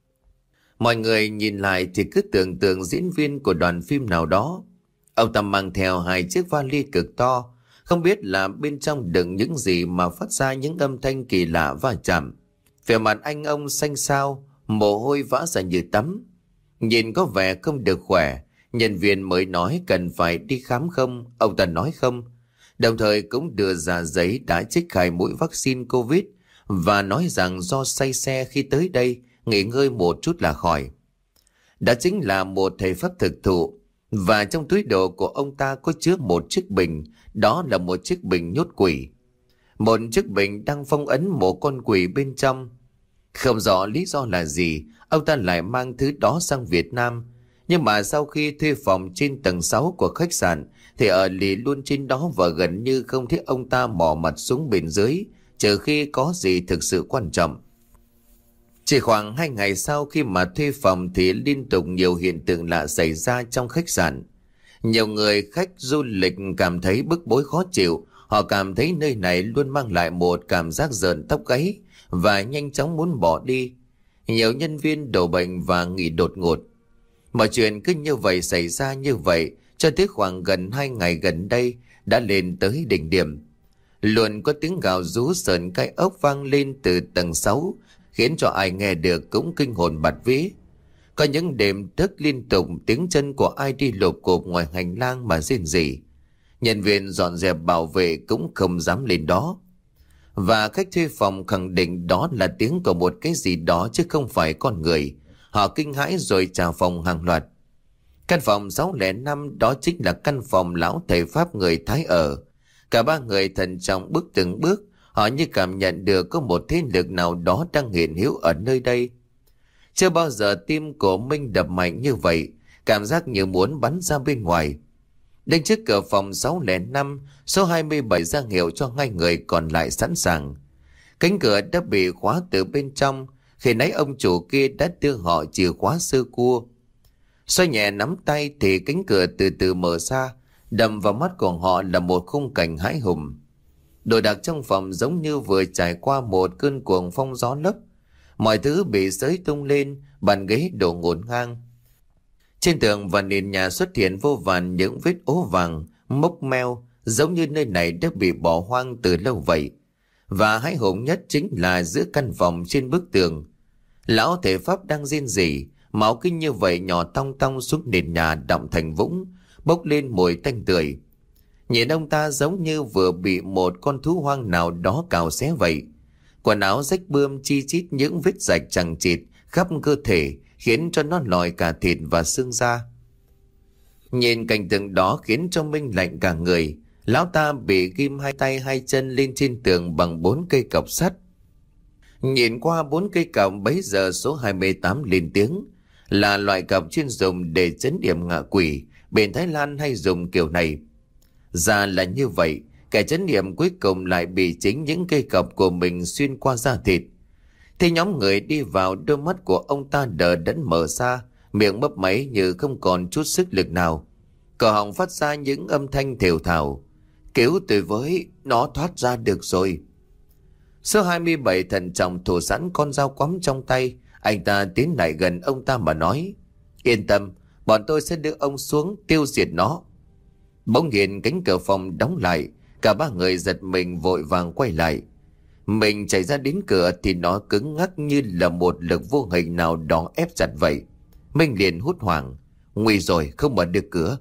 Mọi người nhìn lại thì cứ tưởng tượng diễn viên của đoàn phim nào đó. Ông ta mang theo hai chiếc vali cực to, không biết là bên trong đựng những gì mà phát ra những âm thanh kỳ lạ va chạm. Vẻ mặt anh ông xanh xao, mồ hôi vã ra như tắm. Nhìn có vẻ không được khỏe. Nhân viên mới nói cần phải đi khám không, ông ta nói không. Đồng thời cũng đưa ra giấy đã trích hai mũi vaccine Covid và nói rằng do say xe khi tới đây, nghỉ ngơi một chút là khỏi. Đó chính là một thầy pháp thực thụ, và trong túi đồ của ông ta có chứa một chiếc bình, đó là một chiếc bình nhốt quỷ. Một chiếc bình đang phong ấn một con quỷ bên trong. Không rõ lý do là gì, ông ta lại mang thứ đó sang Việt Nam. Nhưng mà sau khi thuê phòng trên tầng sáu của khách sạn thì ở lì luôn trên đó và gần như không thấy ông ta mò mặt xuống bên dưới, trừ khi có gì thực sự quan trọng. Chỉ khoảng hai ngày sau khi mà thuê phòng thì liên tục nhiều hiện tượng lạ xảy ra trong khách sạn. Nhiều người khách du lịch cảm thấy bức bối khó chịu, họ cảm thấy nơi này luôn mang lại một cảm giác rợn tóc gáy và nhanh chóng muốn bỏ đi. Nhiều nhân viên đổ bệnh và nghỉ đột ngột. Mọi chuyện cứ như vậy xảy ra như vậy cho tới khoảng gần hai ngày gần đây đã lên tới đỉnh điểm. Luôn có tiếng gào rú sờn gai ốc vang lên từ tầng sáu, khiến cho ai nghe được cũng kinh hồn bạt vía. Có những đêm thức liên tục tiếng chân của ai đi lộp cộp ngoài hành lang mà rên rỉ. Nhân viên dọn dẹp bảo vệ cũng không dám lên đó. Và khách thuê phòng khẳng định đó là tiếng của một cái gì đó chứ không phải con người. Họ kinh hãi rồi trả phòng hàng loạt. Căn phòng sáu không năm đó chính là căn phòng lão thầy Pháp người Thái ở. Cả ba người thận trọng bước từng bước, họ như cảm nhận được có một thế lực nào đó đang hiện hữu ở nơi đây. Chưa bao giờ tim của Minh đập mạnh như vậy, cảm giác như muốn bắn ra bên ngoài. Đến trước cửa phòng sáu không năm, số hai mươi bảy ra hiệu cho hai người còn lại sẵn sàng. Cánh cửa đã bị khóa từ bên trong, khi nãy ông chủ kia đã đưa họ chìa khóa sơ cua. Xoay nhẹ nắm tay thì cánh cửa từ từ mở ra, đầm vào mắt của họ là một khung cảnh hãi hùng. Đồ đạc trong phòng giống như vừa trải qua một cơn cuồng phong gió lốc. Mọi thứ bị xới tung lên, bàn ghế đổ ngổn ngang. Trên tường và nền nhà xuất hiện vô vàn những vết ố vàng, mốc meo, giống như nơi này đã bị bỏ hoang từ lâu vậy. Và hãi hùng nhất chính là giữa căn phòng trên bức tường. Lão thể Pháp đang rên rỉ, máu kinh như vậy nhỏ tong tong xuống nền nhà đọng thành vũng, bốc lên mùi tanh tưởi. Nhìn ông ta giống như vừa bị một con thú hoang nào đó cào xé vậy. Quần áo rách bươm chi chít những vết rạch chằng chịt khắp cơ thể, khiến cho nó lòi cả thịt và xương ra. Nhìn cảnh tượng đó khiến cho Minh lạnh cả người. Lão ta bị ghim hai tay hai chân lên trên tường bằng bốn cây cọc sắt. Nhìn qua bốn cây cọc bấy giờ số hai mươi tám lên tiếng, là loại cọc chuyên dùng để trấn yểm ngạ quỷ, bên Thái Lan hay dùng kiểu này. Ra là như vậy, kẻ trấn yểm cuối cùng lại bị chính những cây cọc của mình xuyên qua da thịt. Thì nhóm người đi vào, đôi mắt của ông ta đờ đẫn mở ra, miệng mấp máy như không còn chút sức lực nào. Cổ họng phát ra những âm thanh thều thào. Cứu tôi với, nó thoát ra được rồi. Số hai mươi bảy thận trọng thủ sẵn con dao quắm trong tay. Anh ta tiến lại gần ông ta mà nói: Yên tâm, bọn tôi sẽ đưa ông xuống tiêu diệt nó. Bỗng nhiên cánh cửa phòng đóng lại, Cả ba người giật mình vội vàng quay lại. Mình chạy ra đến cửa thì nó cứng ngắc như là một lực vô hình nào đó ép chặt vậy. Minh liền hốt hoảng. Nguy rồi, không mở được cửa.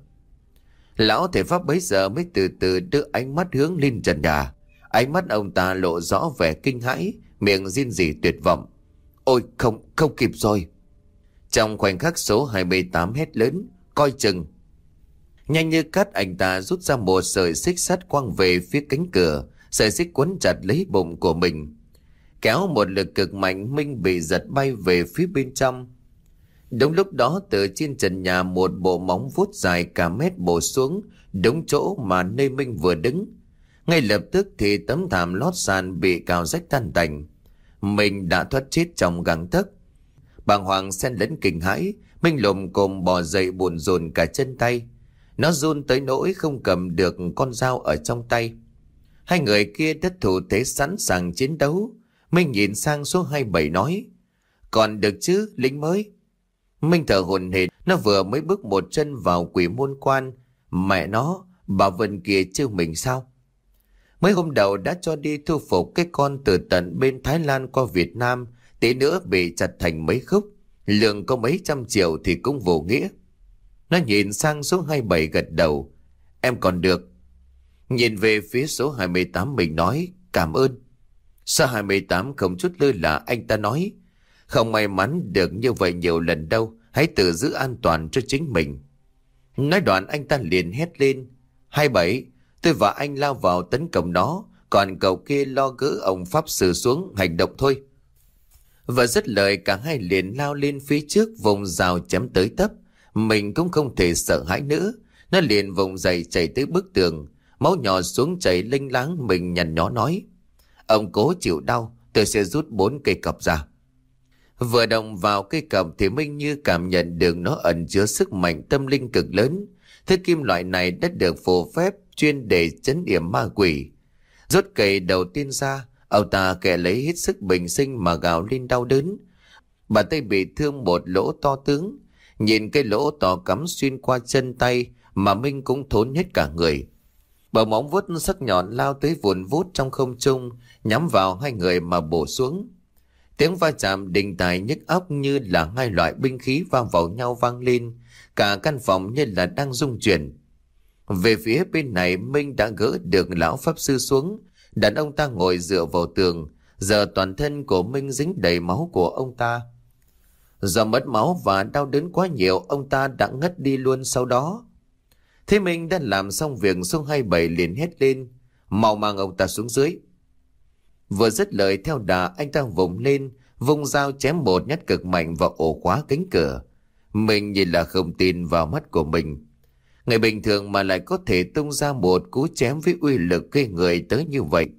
Lão thầy Pháp bấy giờ mới từ từ đưa ánh mắt hướng lên trần nhà. Ánh mắt ông ta lộ rõ vẻ kinh hãi, miệng rên rỉ tuyệt vọng. Ôi không, không kịp rồi. Trong khoảnh khắc số hai mươi tám hét lớn, coi chừng. Nhanh như cắt anh ta rút ra một sợi xích sắt quăng về phía cánh cửa. Sợi xích quấn chặt lấy bụng của mình. Kéo một lực cực mạnh, Minh bị giật bay về phía bên trong. Đúng lúc đó từ trên trần nhà một bộ móng vuốt dài cả mét bổ xuống đúng chỗ mà nơi Minh vừa đứng. Ngay lập tức thì tấm thảm lót sàn bị cào rách tan tành. Mình đã thoát chết trong gang tấc. Bàng hoàng xen lẫn kinh hãi, Minh lồm cồm bò dậy buồn rồn cả chân tay. Nó run tới nỗi không cầm được con dao ở trong tay. Hai người kia đất thủ thế sẵn sàng chiến đấu. Minh nhìn sang số hai mươi bảy nói: Còn được chứ, lính mới. Minh thở hổn hển, nó vừa mới bước một chân vào quỷ môn quan. Mẹ nó, bà Vân kia trêu mình sao? Mấy hôm đầu đã cho đi thu phục cái con từ tận bên Thái Lan qua Việt Nam, tí nữa bị chặt thành mấy khúc. Lượng có mấy trăm triệu thì cũng vô nghĩa. Nó nhìn sang số hai mươi bảy gật đầu. Em còn được. Nhìn về phía số hai mươi tám mình nói cảm ơn. Số hai mươi tám không chút lơ là anh ta nói: Không may mắn được như vậy nhiều lần đâu, hãy tự giữ an toàn cho chính mình. Nói đoạn anh ta liền hét lên: hai mươi bảy, tôi và anh lao vào tấn công nó, còn cậu kia lo gỡ ông pháp sư xuống hành động thôi. Và dứt lời cả hai liền lao lên phía trước, vùng rào chém tới tấp. Mình cũng không thể sợ hãi nữa. Nó liền vùng dậy chạy tới bức tường, máu nhỏ xuống chảy lênh láng. Mình nhằn nhó nói: Ông cố chịu đau, tôi sẽ rút bốn cây cọc ra. Vừa động vào cây cọc thì Minh như cảm nhận được nó ẩn chứa sức mạnh tâm linh cực lớn. Thứ kim loại này đã được phù phép chuyên để trấn yểm ma quỷ. Rút cây đầu tiên ra, ông ta kẻ lấy hết sức bình sinh mà gào lên đau đớn. Bàn tay bị thương một lỗ to tướng. Nhìn cái lỗ to cắm xuyên qua chân tay mà Minh cũng thốn hết cả người. Bờ móng vuốt sắc nhọn lao tới vùn vút trong không trung, nhắm vào hai người mà bổ xuống. Tiếng va chạm đình tài nhức óc như là hai loại binh khí va vào nhau vang lên. Cả căn phòng như là đang rung chuyển. Về phía bên này, Minh đã gỡ được lão pháp sư xuống. Đàn ông ta ngồi dựa vào tường. Giờ toàn thân của Minh dính đầy máu của ông ta. Do mất máu và đau đớn quá nhiều, ông ta đã ngất đi luôn sau đó. Thế Minh đã làm xong việc, số hai mươi bảy liền hét lên: Mau mang ông ta xuống dưới. Vừa dứt lời theo đà, anh ta vùng lên, vung dao chém một nhát cực mạnh vào ổ khóa cánh cửa. Mình nhìn là không tin vào mắt của mình. Người bình thường mà lại có thể tung ra một cú chém với uy lực ghê người tới như vậy.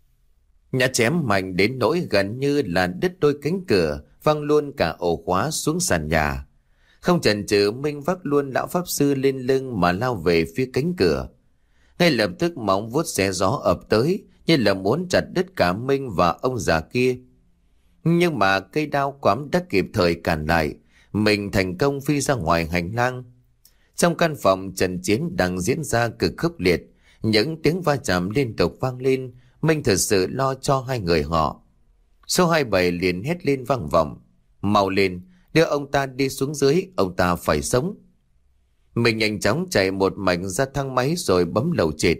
Nhát chém mạnh đến nỗi gần như là đứt đôi cánh cửa, văng luôn cả ổ khóa xuống sàn nhà. Không chần chừ, Minh vác luôn lão pháp sư lên lưng mà lao về phía cánh cửa. Ngay lập tức móng vuốt xé gió ập tới, như là muốn chặt đứt cả Minh và ông già kia. Nhưng mà cây đao quắm đã kịp thời cản lại. Mình thành công phi ra ngoài hành lang. Trong căn phòng trận chiến đang diễn ra cực khốc liệt, những tiếng va chạm liên tục vang lên. Minh thật sự lo cho hai người họ. Số hai mươi bảy liền hét lên vang vọng: Mau lên, đưa ông ta đi xuống dưới, ông ta phải sống. Mình nhanh chóng chạy một mạch ra thang máy rồi bấm lầu trệt.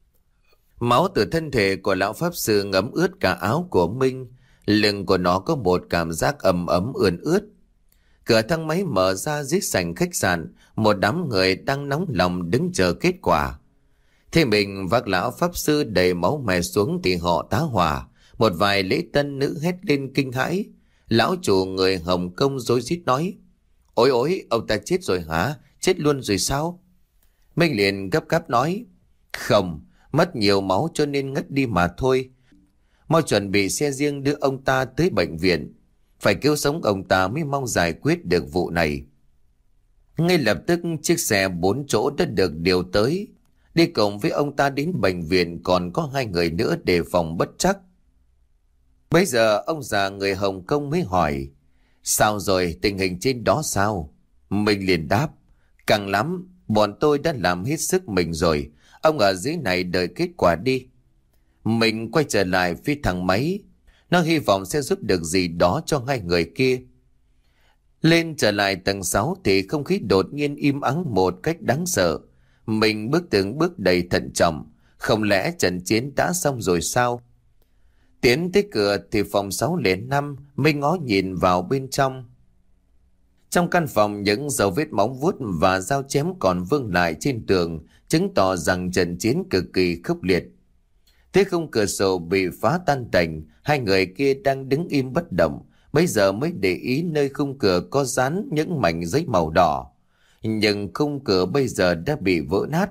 Máu từ thân thể của lão pháp sư ngấm ướt cả áo của Minh. Lưng của nó có một cảm giác ẩm ấm ươn ướt. Cửa thang máy mở ra, dưới sảnh khách sạn, một đám người đang nóng lòng đứng chờ kết quả. Thế mình vác lão pháp sư đầy máu me xuống thì họ tá hỏa. Một vài lễ tân nữ hét lên kinh hãi. Lão chủ người Hồng Kông rối rít nói: Ôi ôi, ông ta chết rồi hả? Chết luôn rồi sao? Minh liền gấp gáp nói: Không, mất nhiều máu cho nên ngất đi mà thôi. Mau chuẩn bị xe riêng đưa ông ta tới bệnh viện. Phải cứu sống ông ta mới mong giải quyết được vụ này. Ngay lập tức chiếc xe bốn chỗ đã được điều tới. Đi cùng với ông ta đến bệnh viện còn có hai người nữa đề phòng bất trắc. Bây giờ ông già người Hồng Kông mới hỏi: Sao rồi, tình hình trên đó sao? Mình liền đáp: Càng lắm, bọn tôi đã làm hết sức mình rồi. Ông ở dưới này đợi kết quả đi. Mình quay trở lại phía thằng máy. Nó hy vọng sẽ giúp được gì đó cho hai người kia. Lên trở lại tầng sáu thì không khí đột nhiên im ắng một cách đáng sợ. Mình bước từng bước đầy thận trọng. Không lẽ trận chiến đã xong rồi sao? Tiến tới cửa thì phòng sáu không năm mới ngó nhìn vào bên trong. Trong căn phòng những dấu vết móng vuốt và dao chém còn vương lại trên tường, chứng tỏ rằng trận chiến cực kỳ khốc liệt. Thế khung cửa sổ bị phá tan tành, hai người kia đang đứng im bất động, bây giờ mới để ý nơi khung cửa có dán những mảnh giấy màu đỏ. Nhưng khung cửa bây giờ đã bị vỡ nát.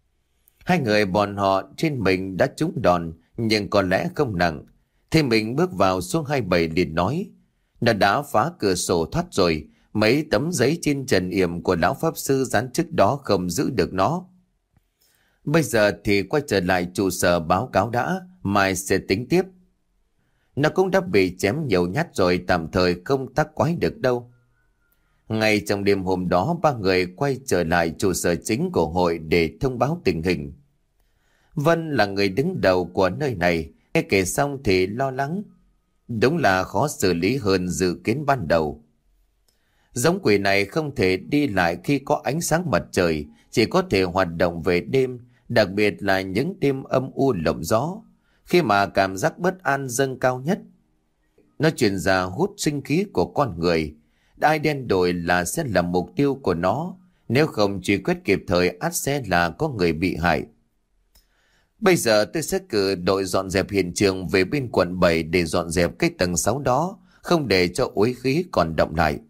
Hai người bọn họ trên mình đã trúng đòn, nhưng có lẽ không nặng. Thế mình bước vào số hai mươi bảy liền nói, nó đã phá cửa sổ thoát rồi, mấy tấm giấy trên trần yểm của lão pháp sư dán trước đó không giữ được nó. Bây giờ thì quay trở lại trụ sở báo cáo đã, mai sẽ tính tiếp. Nó cũng đã bị chém nhiều nhát rồi, tạm thời không tác quái được đâu. Ngay trong đêm hôm đó, ba người quay trở lại trụ sở chính của hội để thông báo tình hình. Vân là người đứng đầu của nơi này, nghe kể xong thì lo lắng. Đúng là khó xử lý hơn dự kiến ban đầu. Giống quỷ này không thể đi lại khi có ánh sáng mặt trời, chỉ có thể hoạt động về đêm, đặc biệt là những đêm âm u lộng gió, khi mà cảm giác bất an dâng cao nhất. Nó truyền ra hút sinh khí của con người. Ai đen đổi là sẽ là mục tiêu của nó, nếu không truy quét kịp thời ắt sẽ là có người bị hại. Bây giờ tôi sẽ cử đội dọn dẹp hiện trường về bên quận bảy để dọn dẹp cái tầng sáu đó, không để cho uế khí còn động lại.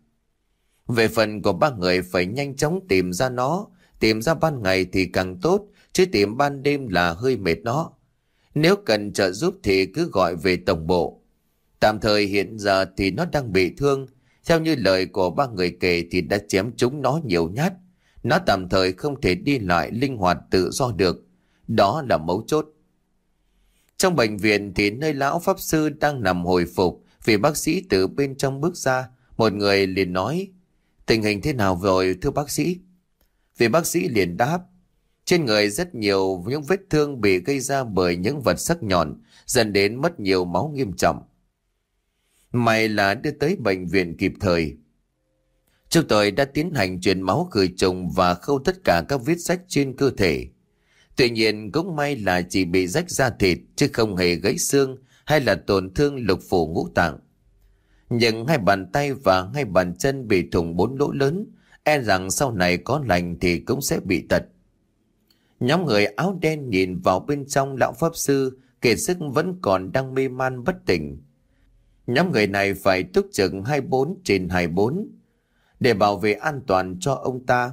Về phần của ba người phải nhanh chóng tìm ra nó, tìm ra ban ngày thì càng tốt, chứ tìm ban đêm là hơi mệt nó. Nếu cần trợ giúp thì cứ gọi về tổng bộ. Tạm thời hiện giờ thì nó đang bị thương, theo như lời của ba người kể thì đã chém trúng nó nhiều nhát. Nó tạm thời không thể đi lại linh hoạt tự do được, đó là mấu chốt. Trong bệnh viện thì nơi lão pháp sư đang nằm hồi phục, vì bác sĩ từ bên trong bước ra, một người liền nói, tình hình thế nào rồi thưa bác sĩ? Vì bác sĩ liền đáp, trên người rất nhiều những vết thương bị gây ra bởi những vật sắc nhọn, dẫn đến mất nhiều máu nghiêm trọng. May là đưa tới bệnh viện kịp thời. Chúng tôi đã tiến hành truyền máu khử trùng và khâu tất cả các vết rách trên cơ thể. Tuy nhiên cũng may là chỉ bị rách da thịt chứ không hề gãy xương hay là tổn thương lục phủ ngũ tạng. Nhưng hai bàn tay và hai bàn chân bị thủng bốn lỗ lớn, e rằng sau này có lành thì cũng sẽ bị tật. Nhóm người áo đen nhìn vào bên trong lão pháp sư, kể sức vẫn còn đang mê man bất tỉnh. Nhóm người này phải túc trực hai mươi bốn trên hai mươi bốn để bảo vệ an toàn cho ông ta.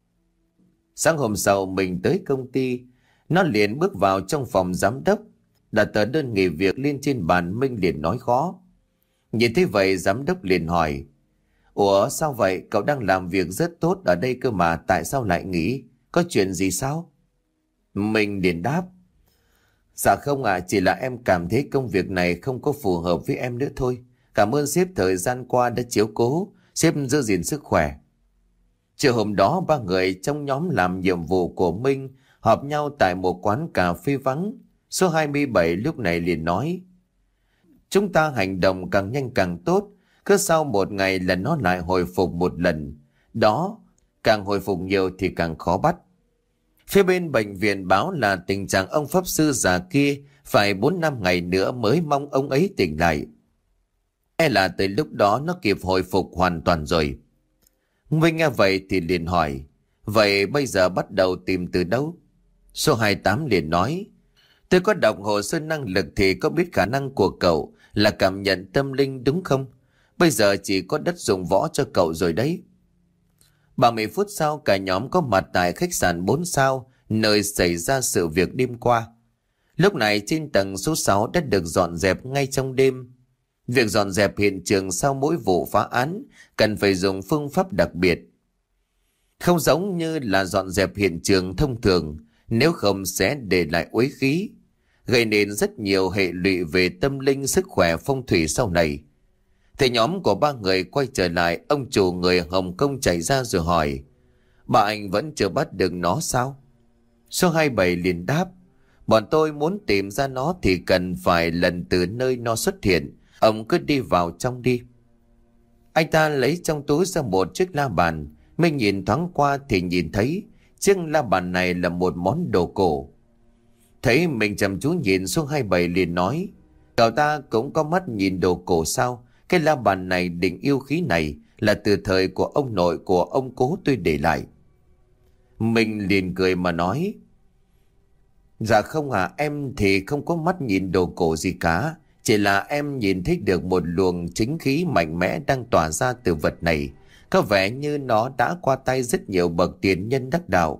Sáng hôm sau mình tới công ty, nó liền bước vào trong phòng giám đốc, đặt tờ đơn nghỉ việc lên trên bàn. Minh liền nói khó. Nhìn thấy vậy giám đốc liền hỏi, ủa sao vậy, cậu đang làm việc rất tốt ở đây cơ mà, tại sao lại nghỉ, có chuyện gì sao? Mình liền đáp, dạ không ạ, à, chỉ là em cảm thấy công việc này không có phù hợp với em nữa thôi. Cảm ơn sếp thời gian qua đã chiếu cố, sếp giữ gìn sức khỏe. Chiều hôm đó ba người trong nhóm làm nhiệm vụ của Minh họp nhau tại một quán cà phê vắng. Số hai mươi bảy lúc này liền nói, chúng ta hành động càng nhanh càng tốt, cứ sau một ngày là nó lại hồi phục một lần. Đó, càng hồi phục nhiều thì càng khó bắt. Phía bên bệnh viện báo là tình trạng ông pháp sư già kia phải bốn năm ngày nữa mới mong ông ấy tỉnh lại. E là tới lúc đó nó kịp hồi phục hoàn toàn rồi. Minh nghe vậy thì liền hỏi, vậy bây giờ bắt đầu tìm từ đâu? Số hai mươi tám liền nói, tôi có đọc hồ sơ năng lực thì có biết khả năng của cậu là cảm nhận tâm linh đúng không? Bây giờ chỉ có đất dụng võ cho cậu rồi đấy. ba mươi phút sau cả nhóm có mặt tại khách sạn bốn sao nơi xảy ra sự việc đêm qua. Lúc này trên tầng số sáu đã được dọn dẹp ngay trong đêm. Việc dọn dẹp hiện trường sau mỗi vụ phá án cần phải dùng phương pháp đặc biệt. Không giống như là dọn dẹp hiện trường thông thường, nếu không sẽ để lại uế khí, gây nên rất nhiều hệ lụy về tâm linh, sức khỏe, phong thủy sau này. Thì nhóm của ba người quay trở lại, ông chủ người Hồng Kông chạy ra rồi hỏi, bà anh vẫn chưa bắt được nó sao? Số hai bảy liền đáp: bọn tôi muốn tìm ra nó thì cần phải lần từ nơi nó xuất hiện. Ông cứ đi vào trong đi. Anh ta lấy trong túi ra một chiếc la bàn. Minh nhìn thoáng qua thì nhìn thấy chiếc la bàn này là một món đồ cổ. Thấy mình chăm chú nhìn, số hai bảy liền nói: cậu ta cũng có mắt nhìn đồ cổ sao? Cái la bàn này, đỉnh yêu khí này là từ thời của ông nội của ông cố tôi để lại. Mình liền cười mà nói: dạ không à, em thì không có mắt nhìn đồ cổ gì cả. Chỉ là em nhìn thấy được một luồng chính khí mạnh mẽ đang tỏa ra từ vật này. Có vẻ như nó đã qua tay rất nhiều bậc tiền nhân đắc đạo.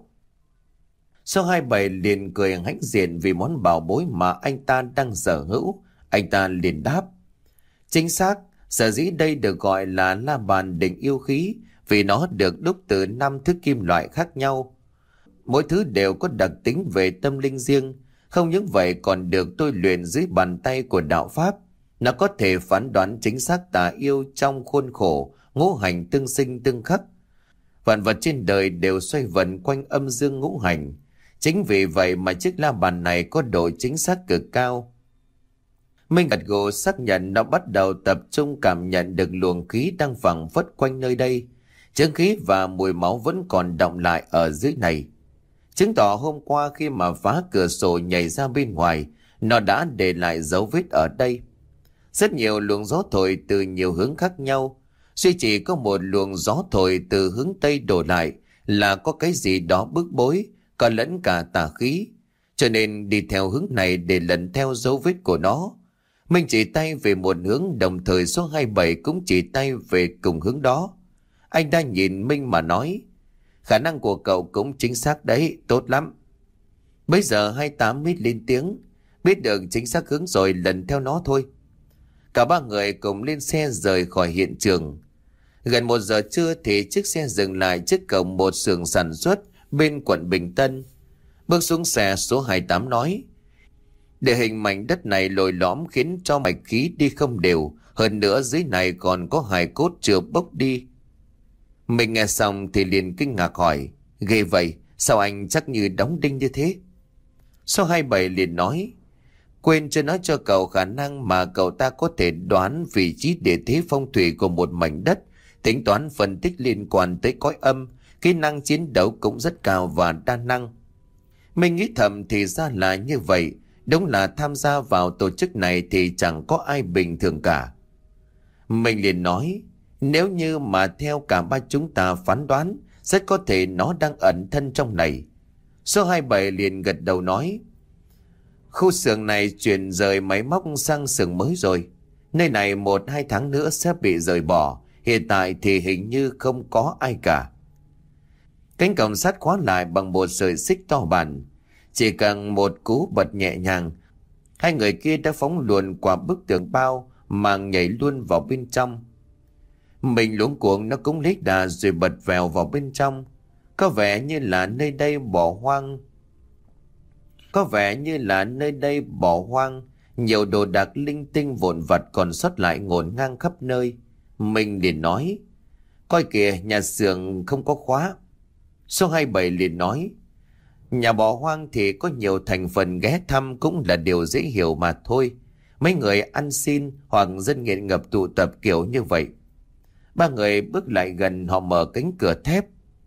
Số hai bảy liền cười hãnh diện vì món bảo bối mà anh ta đang sở hữu. Anh ta liền đáp: chính xác, sở dĩ đây được gọi là la bàn đỉnh yêu khí vì nó được đúc từ năm thứ kim loại khác nhau. Mỗi thứ đều có đặc tính về tâm linh riêng. Không những vậy còn được tôi luyện dưới bàn tay của đạo Pháp. Nó có thể phán đoán chính xác tà yêu trong khuôn khổ ngũ hành tương sinh tương khắc. Vạn vật trên đời đều xoay vần quanh âm dương ngũ hành. Chính vì vậy mà chiếc la bàn này có độ chính xác cực cao. Minh gật gù xác nhận. Nó bắt đầu tập trung cảm nhận được luồng khí đang phảng phất quanh nơi đây. Chứng khí và mùi máu vẫn còn đọng lại ở dưới này, chứng tỏ hôm qua khi mà phá cửa sổ nhảy ra bên ngoài, nó đã để lại dấu vết ở đây. Rất nhiều luồng gió thổi từ nhiều hướng khác nhau. Duy chỉ có một luồng gió thổi từ hướng Tây đổ lại là có cái gì đó bức bối, còn lẫn cả tà khí. Cho nên đi theo hướng này để lần theo dấu vết của nó. Mình chỉ tay về một hướng, đồng thời số hai bảy cũng chỉ tay về cùng hướng đó. Anh ta nhìn Minh mà nói: khả năng của cậu cũng chính xác đấy, tốt lắm. Bây giờ hai tám mới lên tiếng: biết được chính xác hướng rồi, lần theo nó thôi. Cả ba người cùng lên xe rời khỏi hiện trường. Gần một giờ trưa thì chiếc xe dừng lại trước cổng một xưởng sản xuất bên quận Bình Tân. Bước xuống xe, số hai tám nói: địa hình mảnh đất này lồi lõm khiến cho mạch khí đi không đều. Hơn nữa dưới này còn có hài cốt chưa bốc đi. Mình nghe xong thì liền kinh ngạc hỏi: ghê vậy, sao anh chắc như đóng đinh như thế? Số hai bảy liền nói: quên chưa nói cho cậu khả năng mà cậu ta có thể đoán vị trí địa thế phong thủy của một mảnh đất, tính toán phân tích liên quan tới cõi âm, kỹ năng chiến đấu cũng rất cao và đa năng. Mình nghĩ thầm thì ra là như vậy, đúng là tham gia vào tổ chức này thì chẳng có ai bình thường cả. Mình liền nói: nếu như mà theo cả ba chúng ta phán đoán, rất có thể nó đang ẩn thân trong này. Số hai bảy liền gật đầu nói: khu xưởng này chuyển rời máy móc sang xưởng mới rồi. Nơi này một hai tháng nữa sẽ bị rời bỏ. Hiện tại thì hình như không có ai cả. Cánh cổng sắt khóa lại bằng một sợi xích to bản. Chỉ cần một cú bật nhẹ nhàng, hai người kia đã phóng luồn qua bức tường bao mà nhảy luôn vào bên trong. Mình luống cuống, nó cũng lấy đà rồi bật vèo vào bên trong. Có vẻ như là nơi đây bỏ hoang. Có vẻ như là nơi đây bỏ hoang. Nhiều đồ đạc linh tinh vụn vặt còn sót lại ngổn ngang khắp nơi. Mình liền nói: coi kìa, nhà xưởng không có khóa. Số hai bảy liền nói: nhà bỏ hoang thì có nhiều thành phần, ghé thăm cũng là điều dễ hiểu mà thôi. Mấy người ăn xin hoặc dân nghiện ngập tụ tập kiểu như vậy. Ba người bước lại gần, họ mở cánh cửa thép.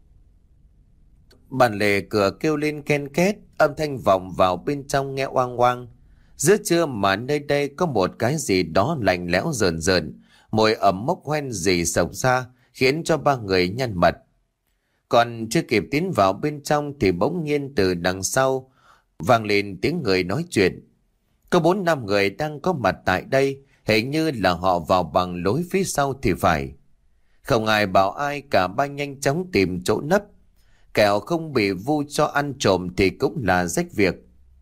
Bản lề cửa kêu lên ken két, âm thanh vọng vào bên trong nghe oang oang. Giữa trưa mà nơi đây có một cái gì đó lạnh lẽo rờn rợn, mùi ẩm mốc hoen rỉ sộc ra, khiến cho ba người nhăn mặt. Còn chưa kịp tiến vào bên trong thì bỗng nhiên từ đằng sau vang lên tiếng người nói chuyện. Có bốn năm người đang có mặt tại đây, hình như là họ vào bằng lối phía sau thì phải. Không ai bảo ai, cả ba nhanh chóng tìm chỗ nấp. Kẻo không bị vu cho ăn trộm thì cũng là rách việc.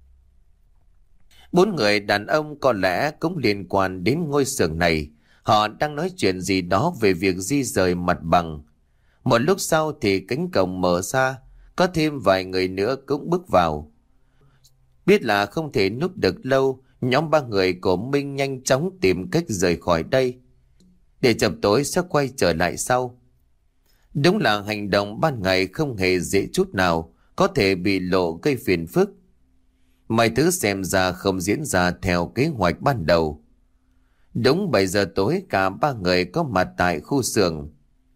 Bốn người đàn ông có lẽ cũng liên quan đến ngôi xưởng này. Họ đang nói chuyện gì đó về việc di rời mặt bằng. Một lúc sau thì cánh cổng mở ra, có thêm vài người nữa cũng bước vào. Biết là không thể núp được lâu, nhóm ba người của Minh nhanh chóng tìm cách rời khỏi đây, để chập tối sẽ quay trở lại sau. Đúng là hành động ban ngày không hề dễ chút nào, có thể bị lộ gây phiền phức. Mọi thứ xem ra không diễn ra theo kế hoạch ban đầu. Đúng bảy giờ tối cả ba người có mặt tại khu xưởng.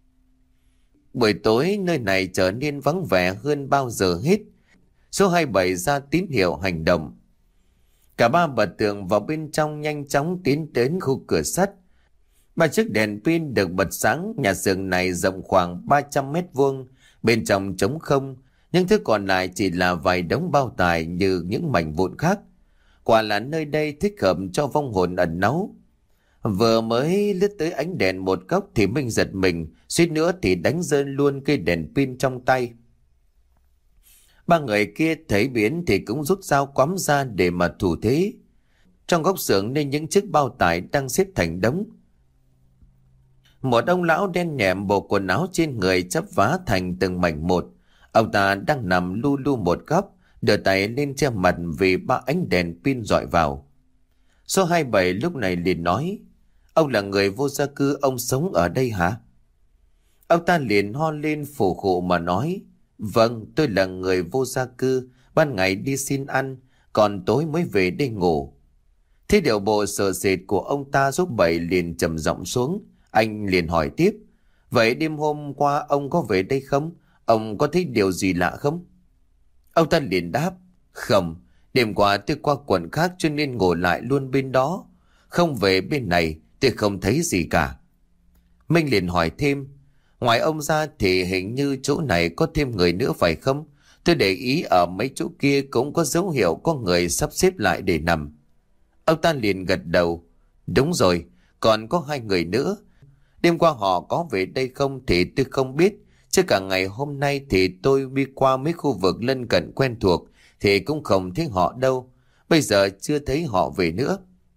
Buổi tối nơi này trở nên vắng vẻ hơn bao giờ hết. Số hai mươi bảy ra tín hiệu hành động. Cả ba bật tường vào bên trong, nhanh chóng tiến đến khu cửa sắt. Ba chiếc đèn pin được bật sáng. Nhà xưởng này rộng khoảng ba trăm mét vuông, bên trong trống không, những thứ còn lại chỉ là vài đống bao tải như những mảnh vụn khác. Quả là nơi đây thích hợp cho vong hồn ẩn náu. Vừa mới lướt tới ánh đèn một góc thì Minh giật mình, suýt nữa thì đánh rơi luôn cây đèn pin trong tay. Ba người kia thấy biến thì cũng rút dao quắm ra để mà thủ thế. Trong góc xưởng nên những chiếc bao tải đang xếp thành đống. Một ông lão đen nhẹm, bộ quần áo trên người chắp vá thành từng mảnh một. Ông ta đang nằm lu lu một góc, đưa tay lên che mặt vì ba ánh đèn pin rọi vào. Số hai mươi bảy lúc này liền nói: "Ông là người vô gia cư, ông sống ở đây hả?" Ông ta liền ho lên phù khụ mà nói: "Vâng, tôi là người vô gia cư, ban ngày đi xin ăn, còn tối mới về đây ngủ." Thế điệu bộ sợ sệt của ông ta giúp Bảy liền trầm giọng xuống. Anh liền hỏi tiếp: "Vậy đêm hôm qua ông có về đây không? Ông có thấy điều gì lạ không?" Ông ta liền đáp: "Không, đêm qua tôi qua quận khác cho nên ngồi lại luôn bên đó. Không về bên này tôi không thấy gì cả." Minh liền hỏi thêm: "Ngoài ông ra thì hình như chỗ này có thêm người nữa phải không? Tôi để ý ở mấy chỗ kia cũng có dấu hiệu có người sắp xếp lại để nằm." Ông ta liền gật đầu: "Đúng rồi, còn có hai người nữa. Đêm qua họ có về đây không thì tôi không biết, chứ cả ngày hôm nay thì tôi đi qua mấy khu vực lân cận quen thuộc thì cũng không thấy họ đâu. Bây giờ chưa thấy họ về nữa."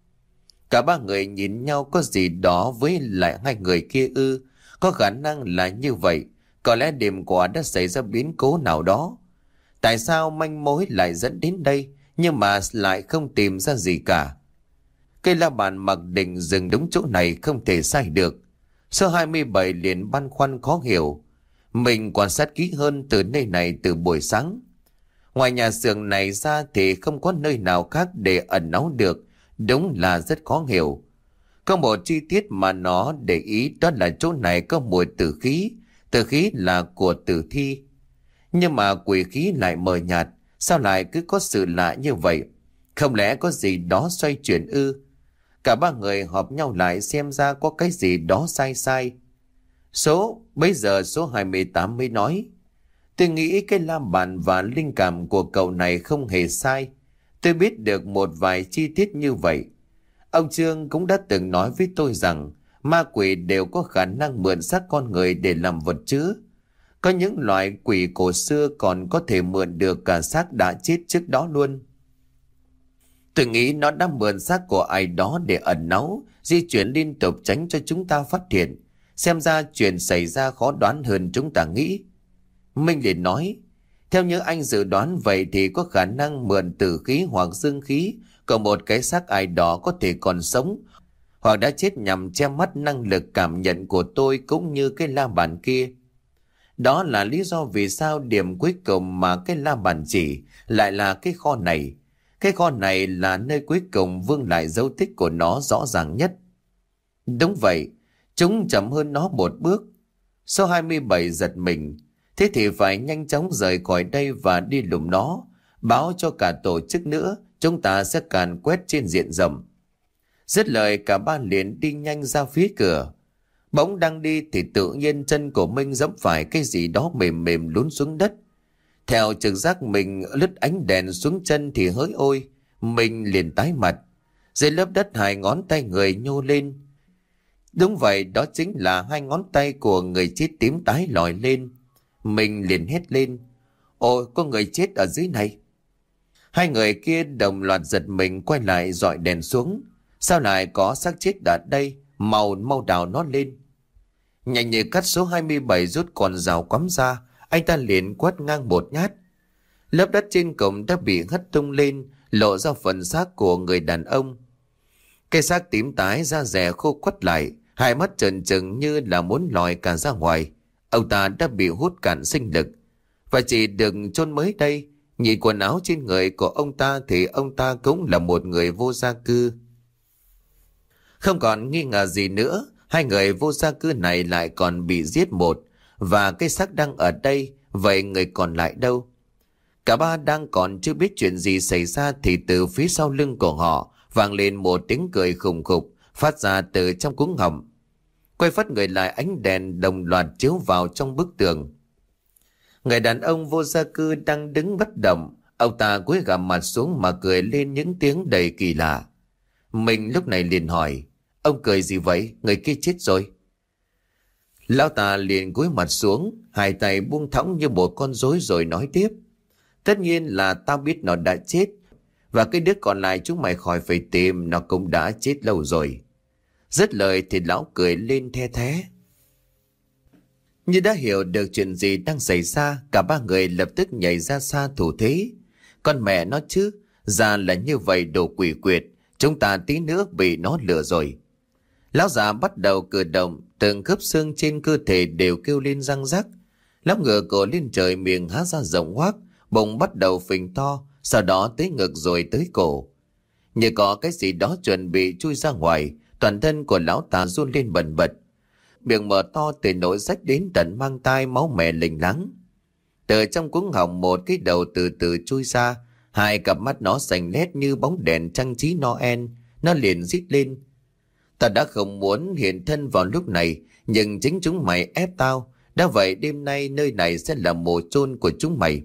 Cả ba người nhìn nhau, có gì đó với lại hai người kia ư? Có khả năng là như vậy. Có lẽ đêm qua đã xảy ra biến cố nào đó. Tại sao manh mối lại dẫn đến đây nhưng mà lại không tìm ra gì cả? Cây la bàn mặc định dừng đúng chỗ này không thể sai được. Số hai mươi bảy liền băn khoăn khó hiểu. Mình quan sát kỹ hơn từ nơi này từ buổi sáng. Ngoài nhà xưởng này ra thì không có nơi nào khác để ẩn náu được. Đúng là rất khó hiểu. Có một chi tiết mà nó để ý, đó là chỗ này có mùi tử khí. Tử khí là của tử thi. Nhưng mà quỷ khí lại mờ nhạt. Sao lại cứ có sự lạ như vậy? Không lẽ có gì đó xoay chuyển ư? Cả ba người họp nhau lại xem ra có cái gì đó sai sai. Số, bây giờ số hai mươi tám mới nói: "Tôi nghĩ cái la bàn và linh cảm của cậu này không hề sai. Tôi biết được một vài chi tiết như vậy. Ông Trương cũng đã từng nói với tôi rằng ma quỷ đều có khả năng mượn xác con người để làm vật chứa. Có những loại quỷ cổ xưa còn có thể mượn được cả xác đã chết trước đó luôn. Tôi nghĩ nó đã mượn xác của ai đó để ẩn náu, di chuyển liên tục tránh cho chúng ta phát hiện. Xem ra chuyện xảy ra khó đoán hơn chúng ta nghĩ." Minh liền nói: "Theo như anh dự đoán vậy thì có khả năng mượn tử khí hoặc dương khí của một cái xác ai đó có thể còn sống hoặc đã chết nhằm che mắt năng lực cảm nhận của tôi cũng như cái la bàn kia. Đó là lý do vì sao điểm cuối cùng mà cái la bàn chỉ lại là cái kho này. Cái kho này là nơi cuối cùng vương lại dấu tích của nó rõ ràng nhất." Đúng vậy, chúng chậm hơn nó một bước. Số hai mươi bảy giật mình. Thế thì phải nhanh chóng rời khỏi đây và đi lùng nó, báo cho cả tổ chức nữa, chúng ta sẽ càn quét trên diện rộng. Dứt lời cả ba liền đi nhanh ra phía cửa. Bỗng đang đi thì tự nhiên chân của Minh giẫm phải cái gì đó mềm mềm lún xuống đất. Theo trực giác mình lướt ánh đèn xuống chân thì hỡi ôi, mình liền tái mặt. Dưới lớp đất hai ngón tay người nhô lên. Đúng vậy, đó chính là hai ngón tay của người chết tím tái lòi lên. Mình liền hét lên: "Ôi, có người chết ở dưới này!" Hai người kia đồng loạt giật mình quay lại dọi đèn xuống. Sao lại có xác chết ở đây? Mau mau đào nó lên. Nhanh như cắt, số hai mươi bảy rút con rào quắm ra. Anh ta liền quét ngang một nhát. Lớp đất trên cổng đã bị hất tung lên, lộ ra phần xác của người đàn ông. Cái xác tím tái da rẻ khô quắt lại, hai mắt trợn trừng như là muốn lòi cả ra ngoài. Ông ta đã bị hút cạn sinh lực. Và chỉ đừng chôn mới đây, nhìn quần áo trên người của ông ta thì ông ta cũng là một người vô gia cư. Không còn nghi ngờ gì nữa, hai người vô gia cư này lại còn bị giết một, và cái xác đang ở đây, vậy người còn lại đâu? Cả ba đang còn chưa biết chuyện gì xảy ra thì từ phía sau lưng của họ vang lên một tiếng cười khùng khục phát ra từ trong cuống họng. Quay phát người lại, ánh đèn đồng loạt chiếu vào trong bức tường. Người đàn ông vô gia cư đang đứng bất động, ông ta cúi gằm mặt xuống mà cười lên những tiếng đầy kỳ lạ. Mình lúc này liền hỏi, ông cười gì vậy, người kia chết rồi. Lão ta liền cúi mặt xuống, hai tay buông thõng như một con rối rồi nói tiếp. Tất nhiên là tao biết nó đã chết, và cái đứa còn lại chúng mày khỏi phải tìm, nó cũng đã chết lâu rồi. Dứt lời thì lão cười lên the thé. Như đã hiểu được chuyện gì đang xảy ra, cả ba người lập tức nhảy ra xa thủ thế. Con mẹ nó chứ, ra là như vậy đồ quỷ quyệt, chúng ta tí nữa bị nó lừa rồi. Lão già bắt đầu cử động, từng khớp xương trên cơ thể đều kêu lên răng rắc. Lão ngửa cổ lên trời, miệng há ra rộng hoác, bụng bắt đầu phình to, sau đó tới ngực rồi tới cổ. Như có cái gì đó chuẩn bị chui ra ngoài, toàn thân của lão ta run lên bần bật. Miệng mở to từ nỗi rách đến tận mang tai, máu mè lình lắng. Từ trong cuống họng một cái đầu từ từ chui ra, hai cặp mắt nó xanh lét như bóng đèn trang trí Noel. Nó liền rít lên. Ta đã không muốn hiện thân vào lúc này, nhưng chính chúng mày ép tao. Đã vậy đêm nay nơi này sẽ là mồ chôn của chúng mày.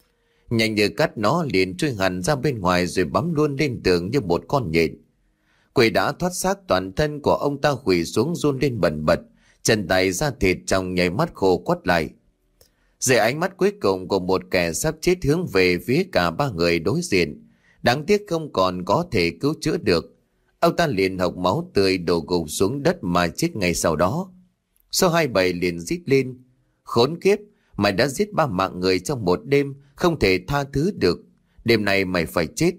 Nhanh như cắt nó liền chui hẳn ra bên ngoài rồi bám luôn lên tường như một con nhện. Quỷ đã thoát xác, toàn thân của ông ta quỳ xuống run lên bần bật, chân tay da thịt trong nháy mắt khô quắt lại. Dưới ánh mắt cuối cùng của một kẻ sắp chết hướng về phía cả ba người đối diện, đáng tiếc không còn có thể cứu chữa được. Ông ta liền hộc máu tươi đổ gục xuống đất mà chết ngay sau đó. Số hai bảy liền rít lên. Khốn kiếp, mày đã giết ba mạng người trong một đêm, không thể tha thứ được. Đêm nay mày phải chết.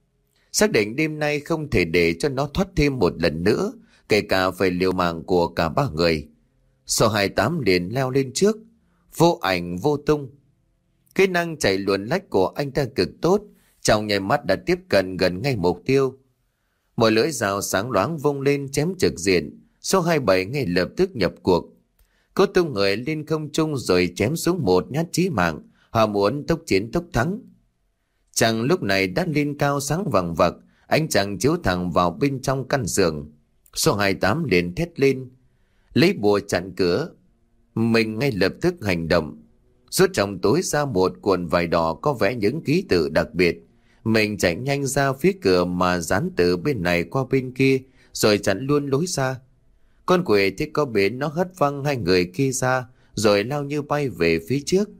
Xác định đêm nay không thể để cho nó thoát thêm một lần nữa, kể cả phải liều mạng của cả ba người. Số hai tám liền leo lên trước, vô ảnh vô tung. Kỹ năng chạy luồn lách của anh ta cực tốt, trong nháy mắt đã tiếp cận gần ngay mục tiêu. Một lưỡi dao sáng loáng vung lên chém trực diện. Số hai bảy ngay lập tức nhập cuộc. Cô tung người lên không trung rồi chém xuống một nhát chí mạng. Họ muốn tốc chiến tốc thắng. Chàng lúc này đã lên cao sáng vằng vặc, ánh chàng chiếu thẳng vào bên trong căn giường. Số hai tám liền thét lên, lấy bùa chặn cửa. Mình ngay lập tức hành động, rút trong túi ra một cuộn vải đỏ có vẽ những ký tự đặc biệt. Mình chạy nhanh ra phía cửa mà dán từ bên này qua bên kia, rồi chặn luôn lối ra. Con quỷ thì có bến, nó hất văng hai người kia ra, rồi lao như bay về phía trước,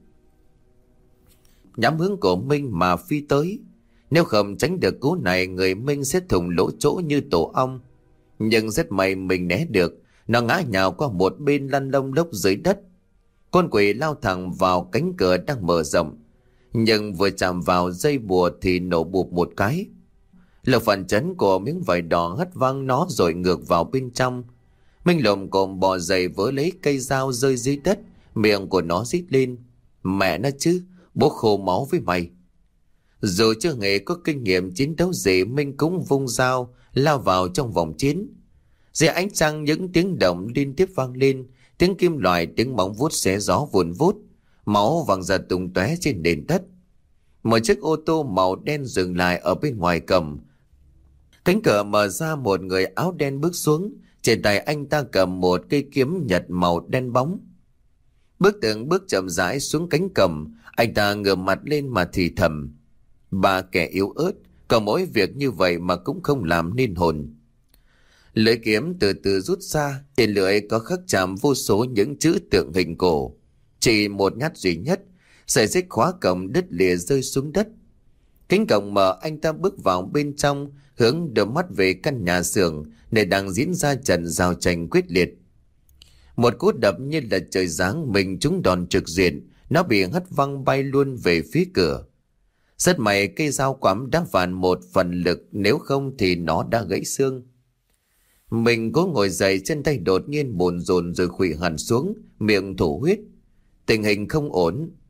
nhắm hướng của Minh mà phi tới. Nếu không tránh được cú này, người Minh sẽ thủng lỗ chỗ như tổ ong. Nhưng rất may mình né được, nó ngã nhào qua một bên lăn lông lốc dưới đất. Con quỷ lao thẳng vào cánh cửa đang mở rộng, nhưng vừa chạm vào dây bùa thì nổ bụp một cái. Lực phản chấn của miếng vải đỏ hất văng nó rồi ngược vào bên trong. Minh lồm cồm bò dậy với lấy cây dao rơi dưới đất, miệng của nó rít lên. Mẹ nó chứ, bố khô máu với mày. Dù chưa hề có kinh nghiệm chiến đấu gì, Minh cũng vung dao lao vào trong vòng chiến. Dưới ánh trăng những tiếng động liên tiếp vang lên, tiếng kim loại, tiếng móng vuốt xé gió vùn vút, máu văng ra tung tóe trên nền đất. Một chiếc ô tô màu đen dừng lại ở bên ngoài cầm. Cánh cửa mở ra, một người áo đen bước xuống, trên tay anh ta cầm một cây kiếm nhật màu đen bóng. Bước từng bước chậm rãi xuống cánh cầm, anh ta ngửa mặt lên mà thì thầm. Ba kẻ yếu ớt, có mỗi việc như vậy mà cũng không làm nên hồn. Lưỡi kiếm từ từ rút ra, trên lưỡi có khắc chạm vô số những chữ tượng hình cổ. Chỉ một nhát duy nhất, sợi xích khóa cổng đứt lìa rơi xuống đất. Cánh cổng mở, anh ta bước vào bên trong, hướng đôi mắt về căn nhà xưởng nơi đang diễn ra trận giao tranh quyết liệt. Một cú đập như là trời giáng, mình trúng đòn trực diện, nó bị hất văng bay luôn về phía cửa. Rất may cây dao quắm đã phản một phần lực, nếu không thì nó đã gãy xương. Mình cố ngồi dậy, chân tay đột nhiên bồn rồn rồi khuỵu hẳn xuống, miệng thổ huyết. Tình hình không ổn.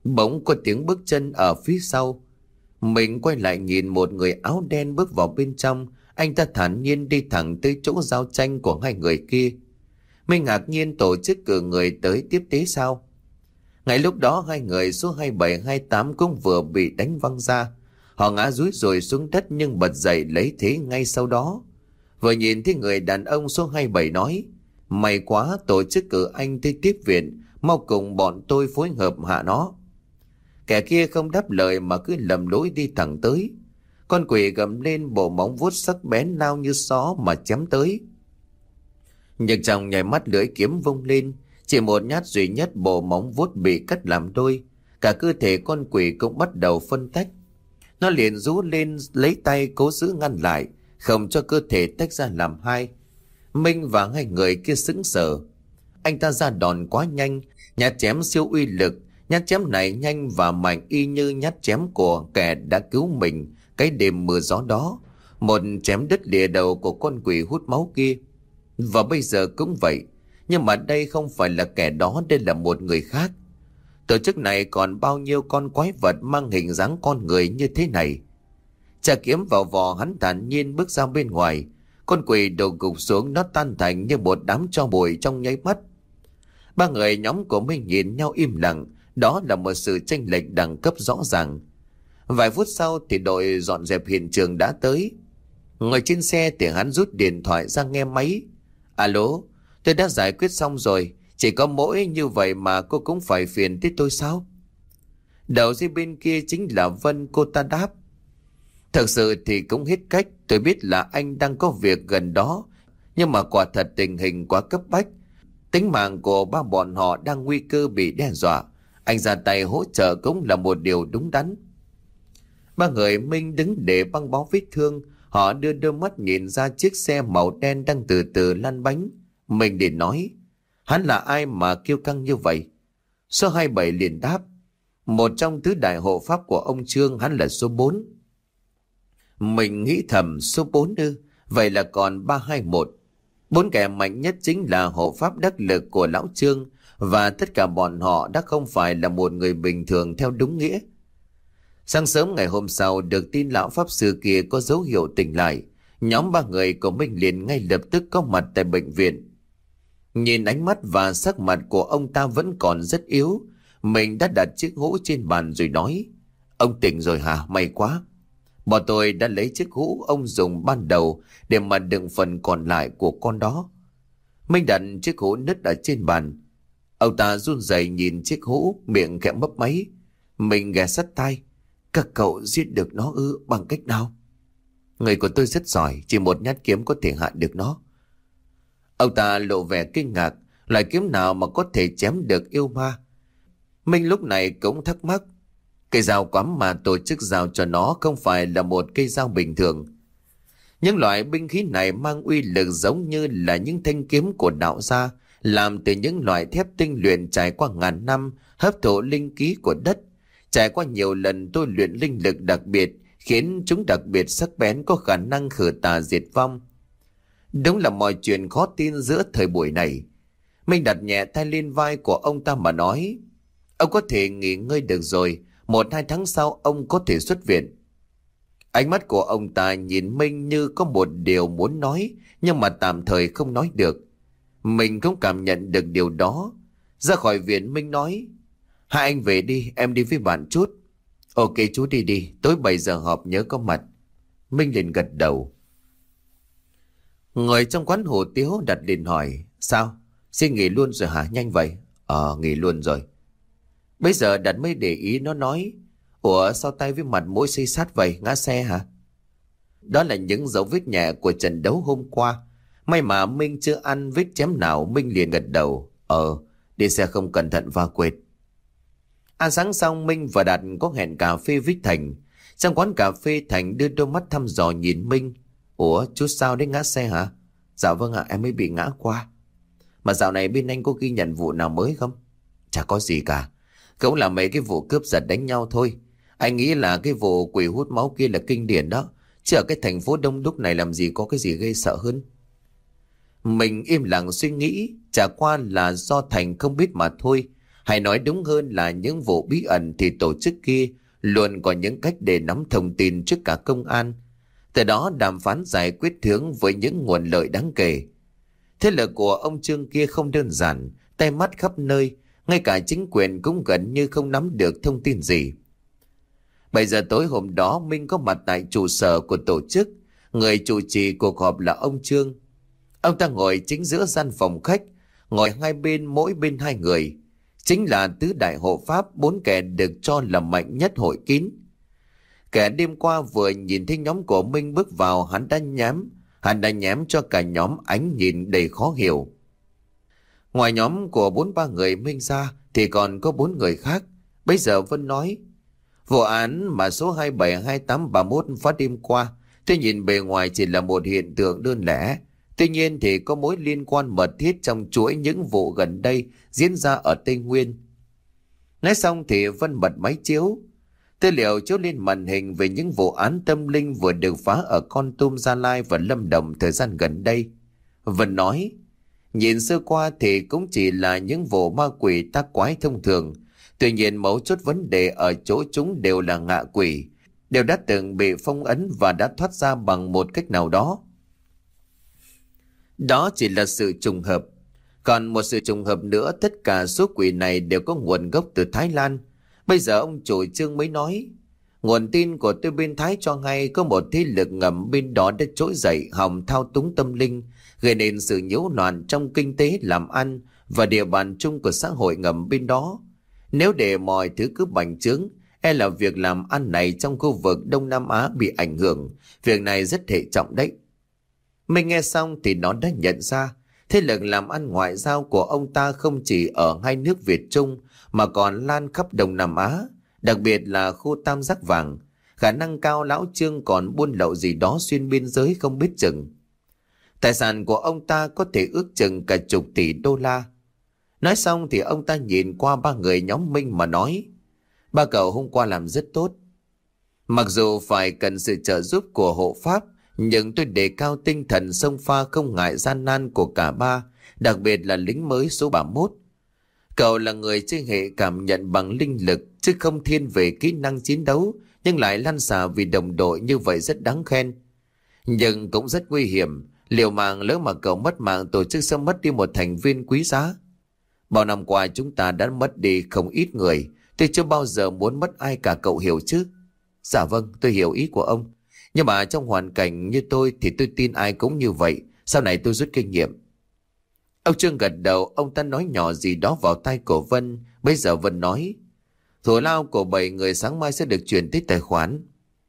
Bỗng có tiếng bước chân ở phía sau. Mình quay lại nhìn một người áo đen bước vào bên trong. Anh ta thản nhiên đi thẳng tới chỗ giao tranh của hai người kia. Mình ngạc nhiên tổ chức cử người tới tiếp tế sao. Ngay lúc đó hai người số hai bảy hai tám cũng vừa bị đánh văng ra. Họ ngã rúi rồi xuống đất nhưng bật dậy lấy thế ngay sau đó. Vừa nhìn thấy người đàn ông số hai bảy nói: "May quá, tổ chức cử anh tới tiếp viện, mau cùng bọn tôi phối hợp hạ nó." Kẻ kia không đáp lời mà cứ lầm lũi đi thẳng tới. Con quỷ gầm lên, bộ móng vuốt sắc bén lao như xó mà chém tới. Nhưng trong nháy mắt lưỡi kiếm vung lên, chỉ một nhát duy nhất bộ móng vuốt bị cắt làm đôi. Cả cơ thể con quỷ cũng bắt đầu phân tách. Nó liền rú lên lấy tay cố giữ ngăn lại, không cho cơ thể tách ra làm hai. Minh và hai người kia sững sờ. Anh ta ra đòn quá nhanh, nhát chém siêu uy lực. Nhát chém này nhanh và mạnh y như nhát chém của kẻ đã cứu mình cái đêm mưa gió đó. Một chém đứt lìa đầu của con quỷ hút máu kia. Và bây giờ cũng vậy. Nhưng mà đây không phải là kẻ đó, đây là một người khác. Tổ chức này còn bao nhiêu con quái vật mang hình dáng con người như thế này. Chà kiếm vào vò, hắn thản nhiên bước ra bên ngoài. Con quỷ đổ gục xuống, nó tan thành như một đám tro bụi trong nháy mắt. Ba người nhóm của mình nhìn nhau im lặng. Đó là một sự chênh lệch đẳng cấp rõ ràng. Vài phút sau thì đội dọn dẹp hiện trường đã tới. Ngồi trên xe thì hắn rút điện thoại ra nghe máy. "Alo, tôi đã giải quyết xong rồi. Chỉ có mỗi như vậy mà cô cũng phải phiền tới tôi sao?" Đầu dây bên kia chính là Vân, cô ta đáp: "Thật sự thì cũng hết cách. Tôi biết là anh đang có việc gần đó, nhưng mà quả thật tình hình quá cấp bách. Tính mạng của ba bọn họ đang nguy cơ bị đe dọa. Anh ra tay hỗ trợ cũng là một điều đúng đắn." Ba người Minh đứng để băng bó vết thương. Họ đưa đôi mắt nhìn ra chiếc xe màu đen đang từ từ lăn bánh. Mình liền nói: "Hắn là ai mà kiêu căng như vậy?" Số hai bảy liền đáp: "Một trong tứ đại hộ pháp của ông Trương, hắn là số bốn." Mình nghĩ thầm, số bốn ư? Vậy là còn ba hai một. Bốn kẻ mạnh nhất chính là hộ pháp đắc lực của lão Trương. Và tất cả bọn họ đã không phải là một người bình thường theo đúng nghĩa. Sáng sớm ngày hôm sau, được tin lão pháp sư kia có dấu hiệu tỉnh lại. Nhóm ba người của mình liền ngay lập tức có mặt tại bệnh viện. Nhìn ánh mắt và sắc mặt của ông ta vẫn còn rất yếu, mình đã đặt chiếc hũ trên bàn rồi nói: "Ông tỉnh rồi hả? May quá. Bọn tôi đã lấy chiếc hũ ông dùng ban đầu để mà đựng phần còn lại của con đó." Mình đặt chiếc hũ nứt ở trên bàn. Ông ta run rẩy nhìn chiếc hũ, miệng khẽ mấp máy. Mình ghé sát tai: "Các cậu giết được nó ư? Bằng cách nào?" "Người của tôi rất giỏi, chỉ một nhát kiếm có thể hạ được nó." Ông ta lộ vẻ kinh ngạc. Loại kiếm nào mà có thể chém được yêu ma? Minh lúc này cũng thắc mắc. Cây dao quắm mà tổ chức giao cho nó không phải là một cây dao bình thường. Những loại binh khí này mang uy lực giống như là những thanh kiếm của đạo gia, làm từ những loại thép tinh luyện trải qua ngàn năm, hấp thụ linh khí của đất, trải qua nhiều lần tôi luyện linh lực đặc biệt, khiến chúng đặc biệt sắc bén, có khả năng khử tà diệt vong. Đúng là mọi chuyện khó tin giữa thời buổi này. Minh đặt nhẹ tay lên vai của ông ta mà nói: "Ông có thể nghỉ ngơi được rồi, một hai tháng sau ông có thể xuất viện." Ánh mắt của ông ta nhìn Minh như có một điều muốn nói, nhưng mà tạm thời không nói được. Mình cũng cảm nhận được điều đó. Ra khỏi viện, Minh nói: "Hai anh về đi, em đi với bạn chút." "Ok chú đi đi, tối bảy giờ họp nhớ có mặt." Minh liền gật đầu. Người trong quán hủ tiếu đặt liền hỏi: "Sao? Xin nghỉ luôn rồi hả? Nhanh vậy?" "Ờ, nghỉ luôn rồi." Bây giờ Đạt mới để ý, nó nói: "Ủa sao tay với mặt mũi xây sát vậy, ngã xe hả?" Đó là những dấu vết nhẹ của trận đấu hôm qua. May mà Minh chưa ăn vết chém nào. Minh liền gật đầu: "Ờ, đi xe không cẩn thận va quệt." Ăn sáng xong, Minh và Đạt có hẹn cà phê với Thành. Trong quán cà phê, Thành đưa đôi mắt thăm dò nhìn Minh: "Ủa chú sao đấy, ngã xe hả?" "Dạ vâng ạ, em mới bị ngã qua." "Mà dạo này bên anh có ghi nhận vụ nào mới không?" "Chả có gì cả, cũng là mấy cái vụ cướp giật đánh nhau thôi. Anh nghĩ là cái vụ quỷ hút máu kia là kinh điển đó, chứ ở cái thành phố đông đúc này làm gì có cái gì gây sợ hơn." Mình im lặng suy nghĩ, chả qua là do Thành không biết mà thôi. Hay nói đúng hơn là những vụ bí ẩn thì tổ chức kia luôn có những cách để nắm thông tin trước cả công an. Từ đó đàm phán giải quyết thướng với những nguồn lợi đáng kể. Thế lực của ông Trương kia không đơn giản, tay mắt khắp nơi, ngay cả chính quyền cũng gần như không nắm được thông tin gì. Bảy giờ tối hôm đó Minh có mặt tại trụ sở của tổ chức. Người chủ trì cuộc họp là ông Trương. Ông ta ngồi chính giữa gian phòng khách, ngồi hai bên mỗi bên hai người. Chính là tứ đại hộ pháp, bốn kẻ được cho là mạnh nhất hội kín. Kẻ đêm qua vừa nhìn thấy nhóm của Minh bước vào, hắn đã nhám, hắn đã nhém cho cả nhóm ánh nhìn đầy khó hiểu. Ngoài nhóm của bốn ba người Minh ra thì còn có bốn người khác. Bây giờ Vân nói, vụ án mà số hai bảy hai tám ba mốt phát đêm qua, tôi nhìn bề ngoài chỉ là một hiện tượng đơn lẻ. Tuy nhiên thì có mối liên quan mật thiết trong chuỗi những vụ gần đây diễn ra ở Tây Nguyên. Nói xong thì Vân bật máy chiếu. Tư liệu chiếu lên màn hình về những vụ án tâm linh vừa được phá ở Kon Tum, Gia Lai và Lâm Đồng thời gian gần đây. Vân nói, nhìn sơ qua thì cũng chỉ là những vụ ma quỷ tác quái thông thường. Tuy nhiên mấu chốt vấn đề ở chỗ chúng đều là ngạ quỷ, đều đã từng bị phong ấn và đã thoát ra bằng một cách nào đó. Đó chỉ là sự trùng hợp. Còn một sự trùng hợp nữa, tất cả số quỷ này đều có nguồn gốc từ Thái Lan. Bây giờ ông chủ Trương mới nói, nguồn tin của tôi bên Thái cho hay có một thế lực ngầm bên đó đã trỗi dậy hòng thao túng tâm linh, gây nên sự nhiễu loạn trong kinh tế làm ăn và địa bàn chung của xã hội ngầm bên đó. Nếu để mọi thứ cứ bành trướng, e là việc làm ăn này trong khu vực Đông Nam Á bị ảnh hưởng. Việc này rất hệ trọng đấy. Mình nghe xong thì nó đã nhận ra thế lực làm ăn ngoại giao của ông ta không chỉ ở hai nước Việt Trung mà còn lan khắp Đông Nam Á, đặc biệt là khu Tam Giác Vàng. Khả năng cao lão Trương còn buôn lậu gì đó xuyên biên giới không biết chừng. Tài sản của ông ta có thể ước chừng cả chục tỷ đô la. Nói xong thì ông ta nhìn qua ba người nhóm Minh mà nói, ba cậu hôm qua làm rất tốt. Mặc dù phải cần sự trợ giúp của hộ pháp, nhưng tôi đề cao tinh thần xông pha không ngại gian nan của cả ba, đặc biệt là lính mới số ba mươi mốt. Cậu là người chơi hệ cảm nhận bằng linh lực, chứ không thiên về kỹ năng chiến đấu, nhưng lại lăn xả vì đồng đội, như vậy rất đáng khen. Nhưng cũng rất nguy hiểm, liều mạng lỡ mà cậu mất mạng, tổ chức sẽ mất đi một thành viên quý giá. Bao năm qua chúng ta đã mất đi không ít người, tôi chưa bao giờ muốn mất ai cả, cậu hiểu chứ? Dạ vâng, tôi hiểu ý của ông. Nhưng mà trong hoàn cảnh như tôi thì tôi tin ai cũng như vậy. Sau này tôi rút kinh nghiệm. Ông Trương gật đầu. Ông ta nói nhỏ gì đó vào tai của Vân. Bây giờ Vân nói, thù lao của bảy người sáng mai sẽ được chuyển tới tài khoản.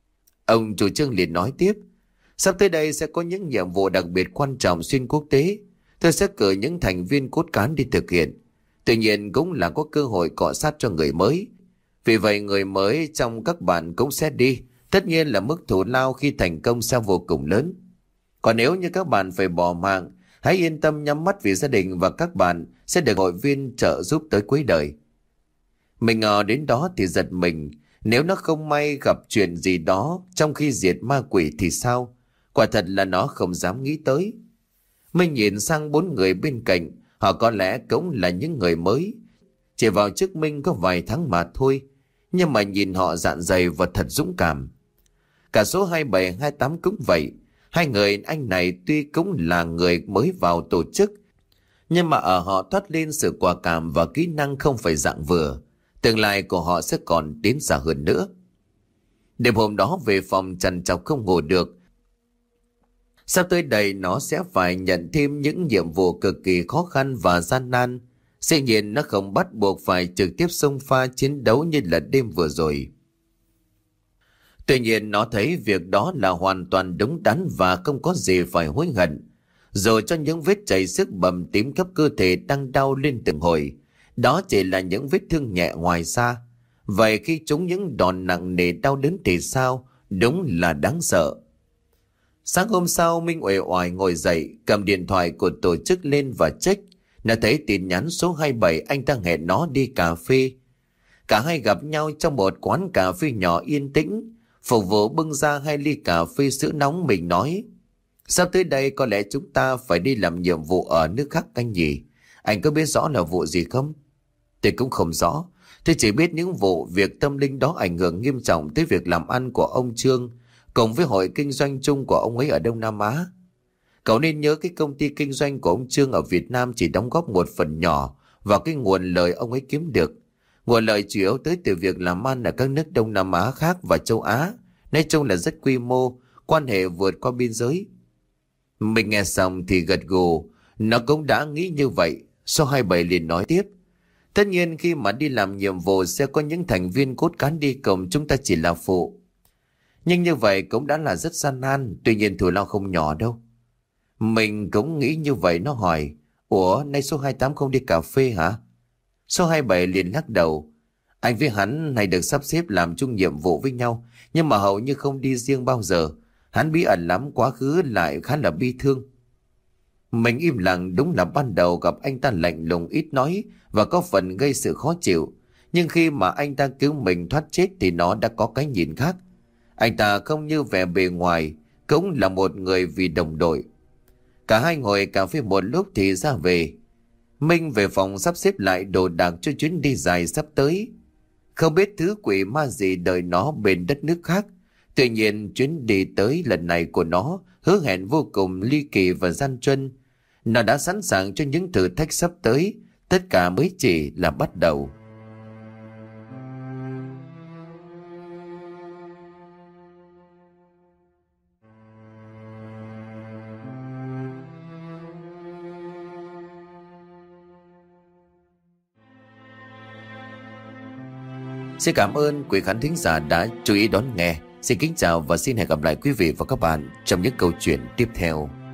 Ông chủ Trương liền nói tiếp, sắp tới đây sẽ có những nhiệm vụ đặc biệt quan trọng xuyên quốc tế. Tôi sẽ cử những thành viên cốt cán đi thực hiện. Tuy nhiên cũng là có cơ hội cọ sát cho người mới. Vì vậy người mới trong các bạn cũng sẽ đi. Tất nhiên là mức thù lao khi thành công sẽ vô cùng lớn. Còn nếu như các bạn phải bỏ mạng, hãy yên tâm nhắm mắt, vì gia đình và các bạn sẽ được hội viên trợ giúp tới cuối đời. Mình ngờ đến đó thì giật mình. Nếu nó không may gặp chuyện gì đó trong khi diệt ma quỷ thì sao? Quả thật là nó không dám nghĩ tới. Mình nhìn sang bốn người bên cạnh. Họ có lẽ cũng là những người mới, chỉ vào trước Minh có vài tháng mà thôi, nhưng mà nhìn họ dạn dày và thật dũng cảm. Cả số hai bảy hai tám cũng vậy. Hai người anh này tuy cũng là người mới vào tổ chức, nhưng mà ở họ thoát lên sự quả cảm và kỹ năng không phải dạng vừa. Tương lai của họ sẽ còn tiến xa hơn nữa. Đêm hôm đó về phòng trằn trọc không ngủ được. Sắp tới đây nó sẽ phải nhận thêm những nhiệm vụ cực kỳ khó khăn và gian nan. Dĩ nhiên nó không bắt buộc phải trực tiếp xông pha chiến đấu như là đêm vừa rồi. Tuy nhiên nó thấy việc đó là hoàn toàn đúng đắn và không có gì phải hối hận. Rồi cho những vết chảy xước bầm tím khắp cơ thể đang đau lên từng hồi. Đó chỉ là những vết thương nhẹ ngoài da. Vậy khi chúng những đòn nặng nề đau đớn thì sao? Đúng là đáng sợ. Sáng hôm sau Minh uể oải ngồi dậy, cầm điện thoại của tổ chức lên và check. Nó thấy tin nhắn số hai bảy, anh ta hẹn nó đi cà phê. Cả hai gặp nhau trong một quán cà phê nhỏ yên tĩnh. Phục vụ bưng ra hai ly cà phê sữa nóng. Mình nói, sắp tới đây có lẽ chúng ta phải đi làm nhiệm vụ ở nước khác anh nhỉ? Anh có biết rõ là vụ gì không? Tôi cũng không rõ. Tôi chỉ biết những vụ việc tâm linh đó ảnh hưởng nghiêm trọng tới việc làm ăn của ông Trương, cộng với hội kinh doanh chung của ông ấy ở Đông Nam Á. Cậu nên nhớ cái công ty kinh doanh của ông Trương ở Việt Nam chỉ đóng góp một phần nhỏ vào cái nguồn lợi ông ấy kiếm được. Nguồn lợi chủ yếu tới từ việc làm ăn ở các nước Đông Nam Á khác và châu Á. Nói chung là rất quy mô, quan hệ vượt qua biên giới. Mình nghe xong thì gật gù. Nó cũng đã nghĩ như vậy. Số hai mươi bảy liền nói tiếp. Tất nhiên khi mà đi làm nhiệm vụ sẽ có những thành viên cốt cán đi cùng, chúng ta chỉ là phụ. Nhưng như vậy cũng đã là rất gian nan, tuy nhiên thù lao không nhỏ đâu. Mình cũng nghĩ như vậy. Nó hỏi, ủa nay số hai mươi tám không đi cà phê hả? Số hai mươi bảy liền lắc đầu. Anh với hắn này được sắp xếp làm chung nhiệm vụ với nhau, nhưng mà hầu như không đi riêng bao giờ. Hắn bí ẩn lắm, quá khứ lại khá là bi thương. Mình im lặng. Đúng là ban đầu gặp anh ta lạnh lùng, ít nói và có phần gây sự khó chịu. Nhưng khi mà anh ta cứu mình thoát chết thì nó đã có cái nhìn khác. Anh ta không như vẻ bề ngoài, cũng là một người vì đồng đội. Cả hai ngồi cà phê một lúc thì ra về. Minh về phòng sắp xếp lại đồ đạc cho chuyến đi dài sắp tới. Không biết thứ quỷ ma gì đợi nó bên đất nước khác. Tuy nhiên chuyến đi tới lần này của nó hứa hẹn vô cùng ly kỳ và gian truân. Nó đã sẵn sàng cho những thử thách sắp tới. Tất cả mới chỉ là bắt đầu. Xin cảm ơn quý khán thính giả đã chú ý đón nghe. Xin kính chào và xin hẹn gặp lại quý vị và các bạn trong những câu chuyện tiếp theo.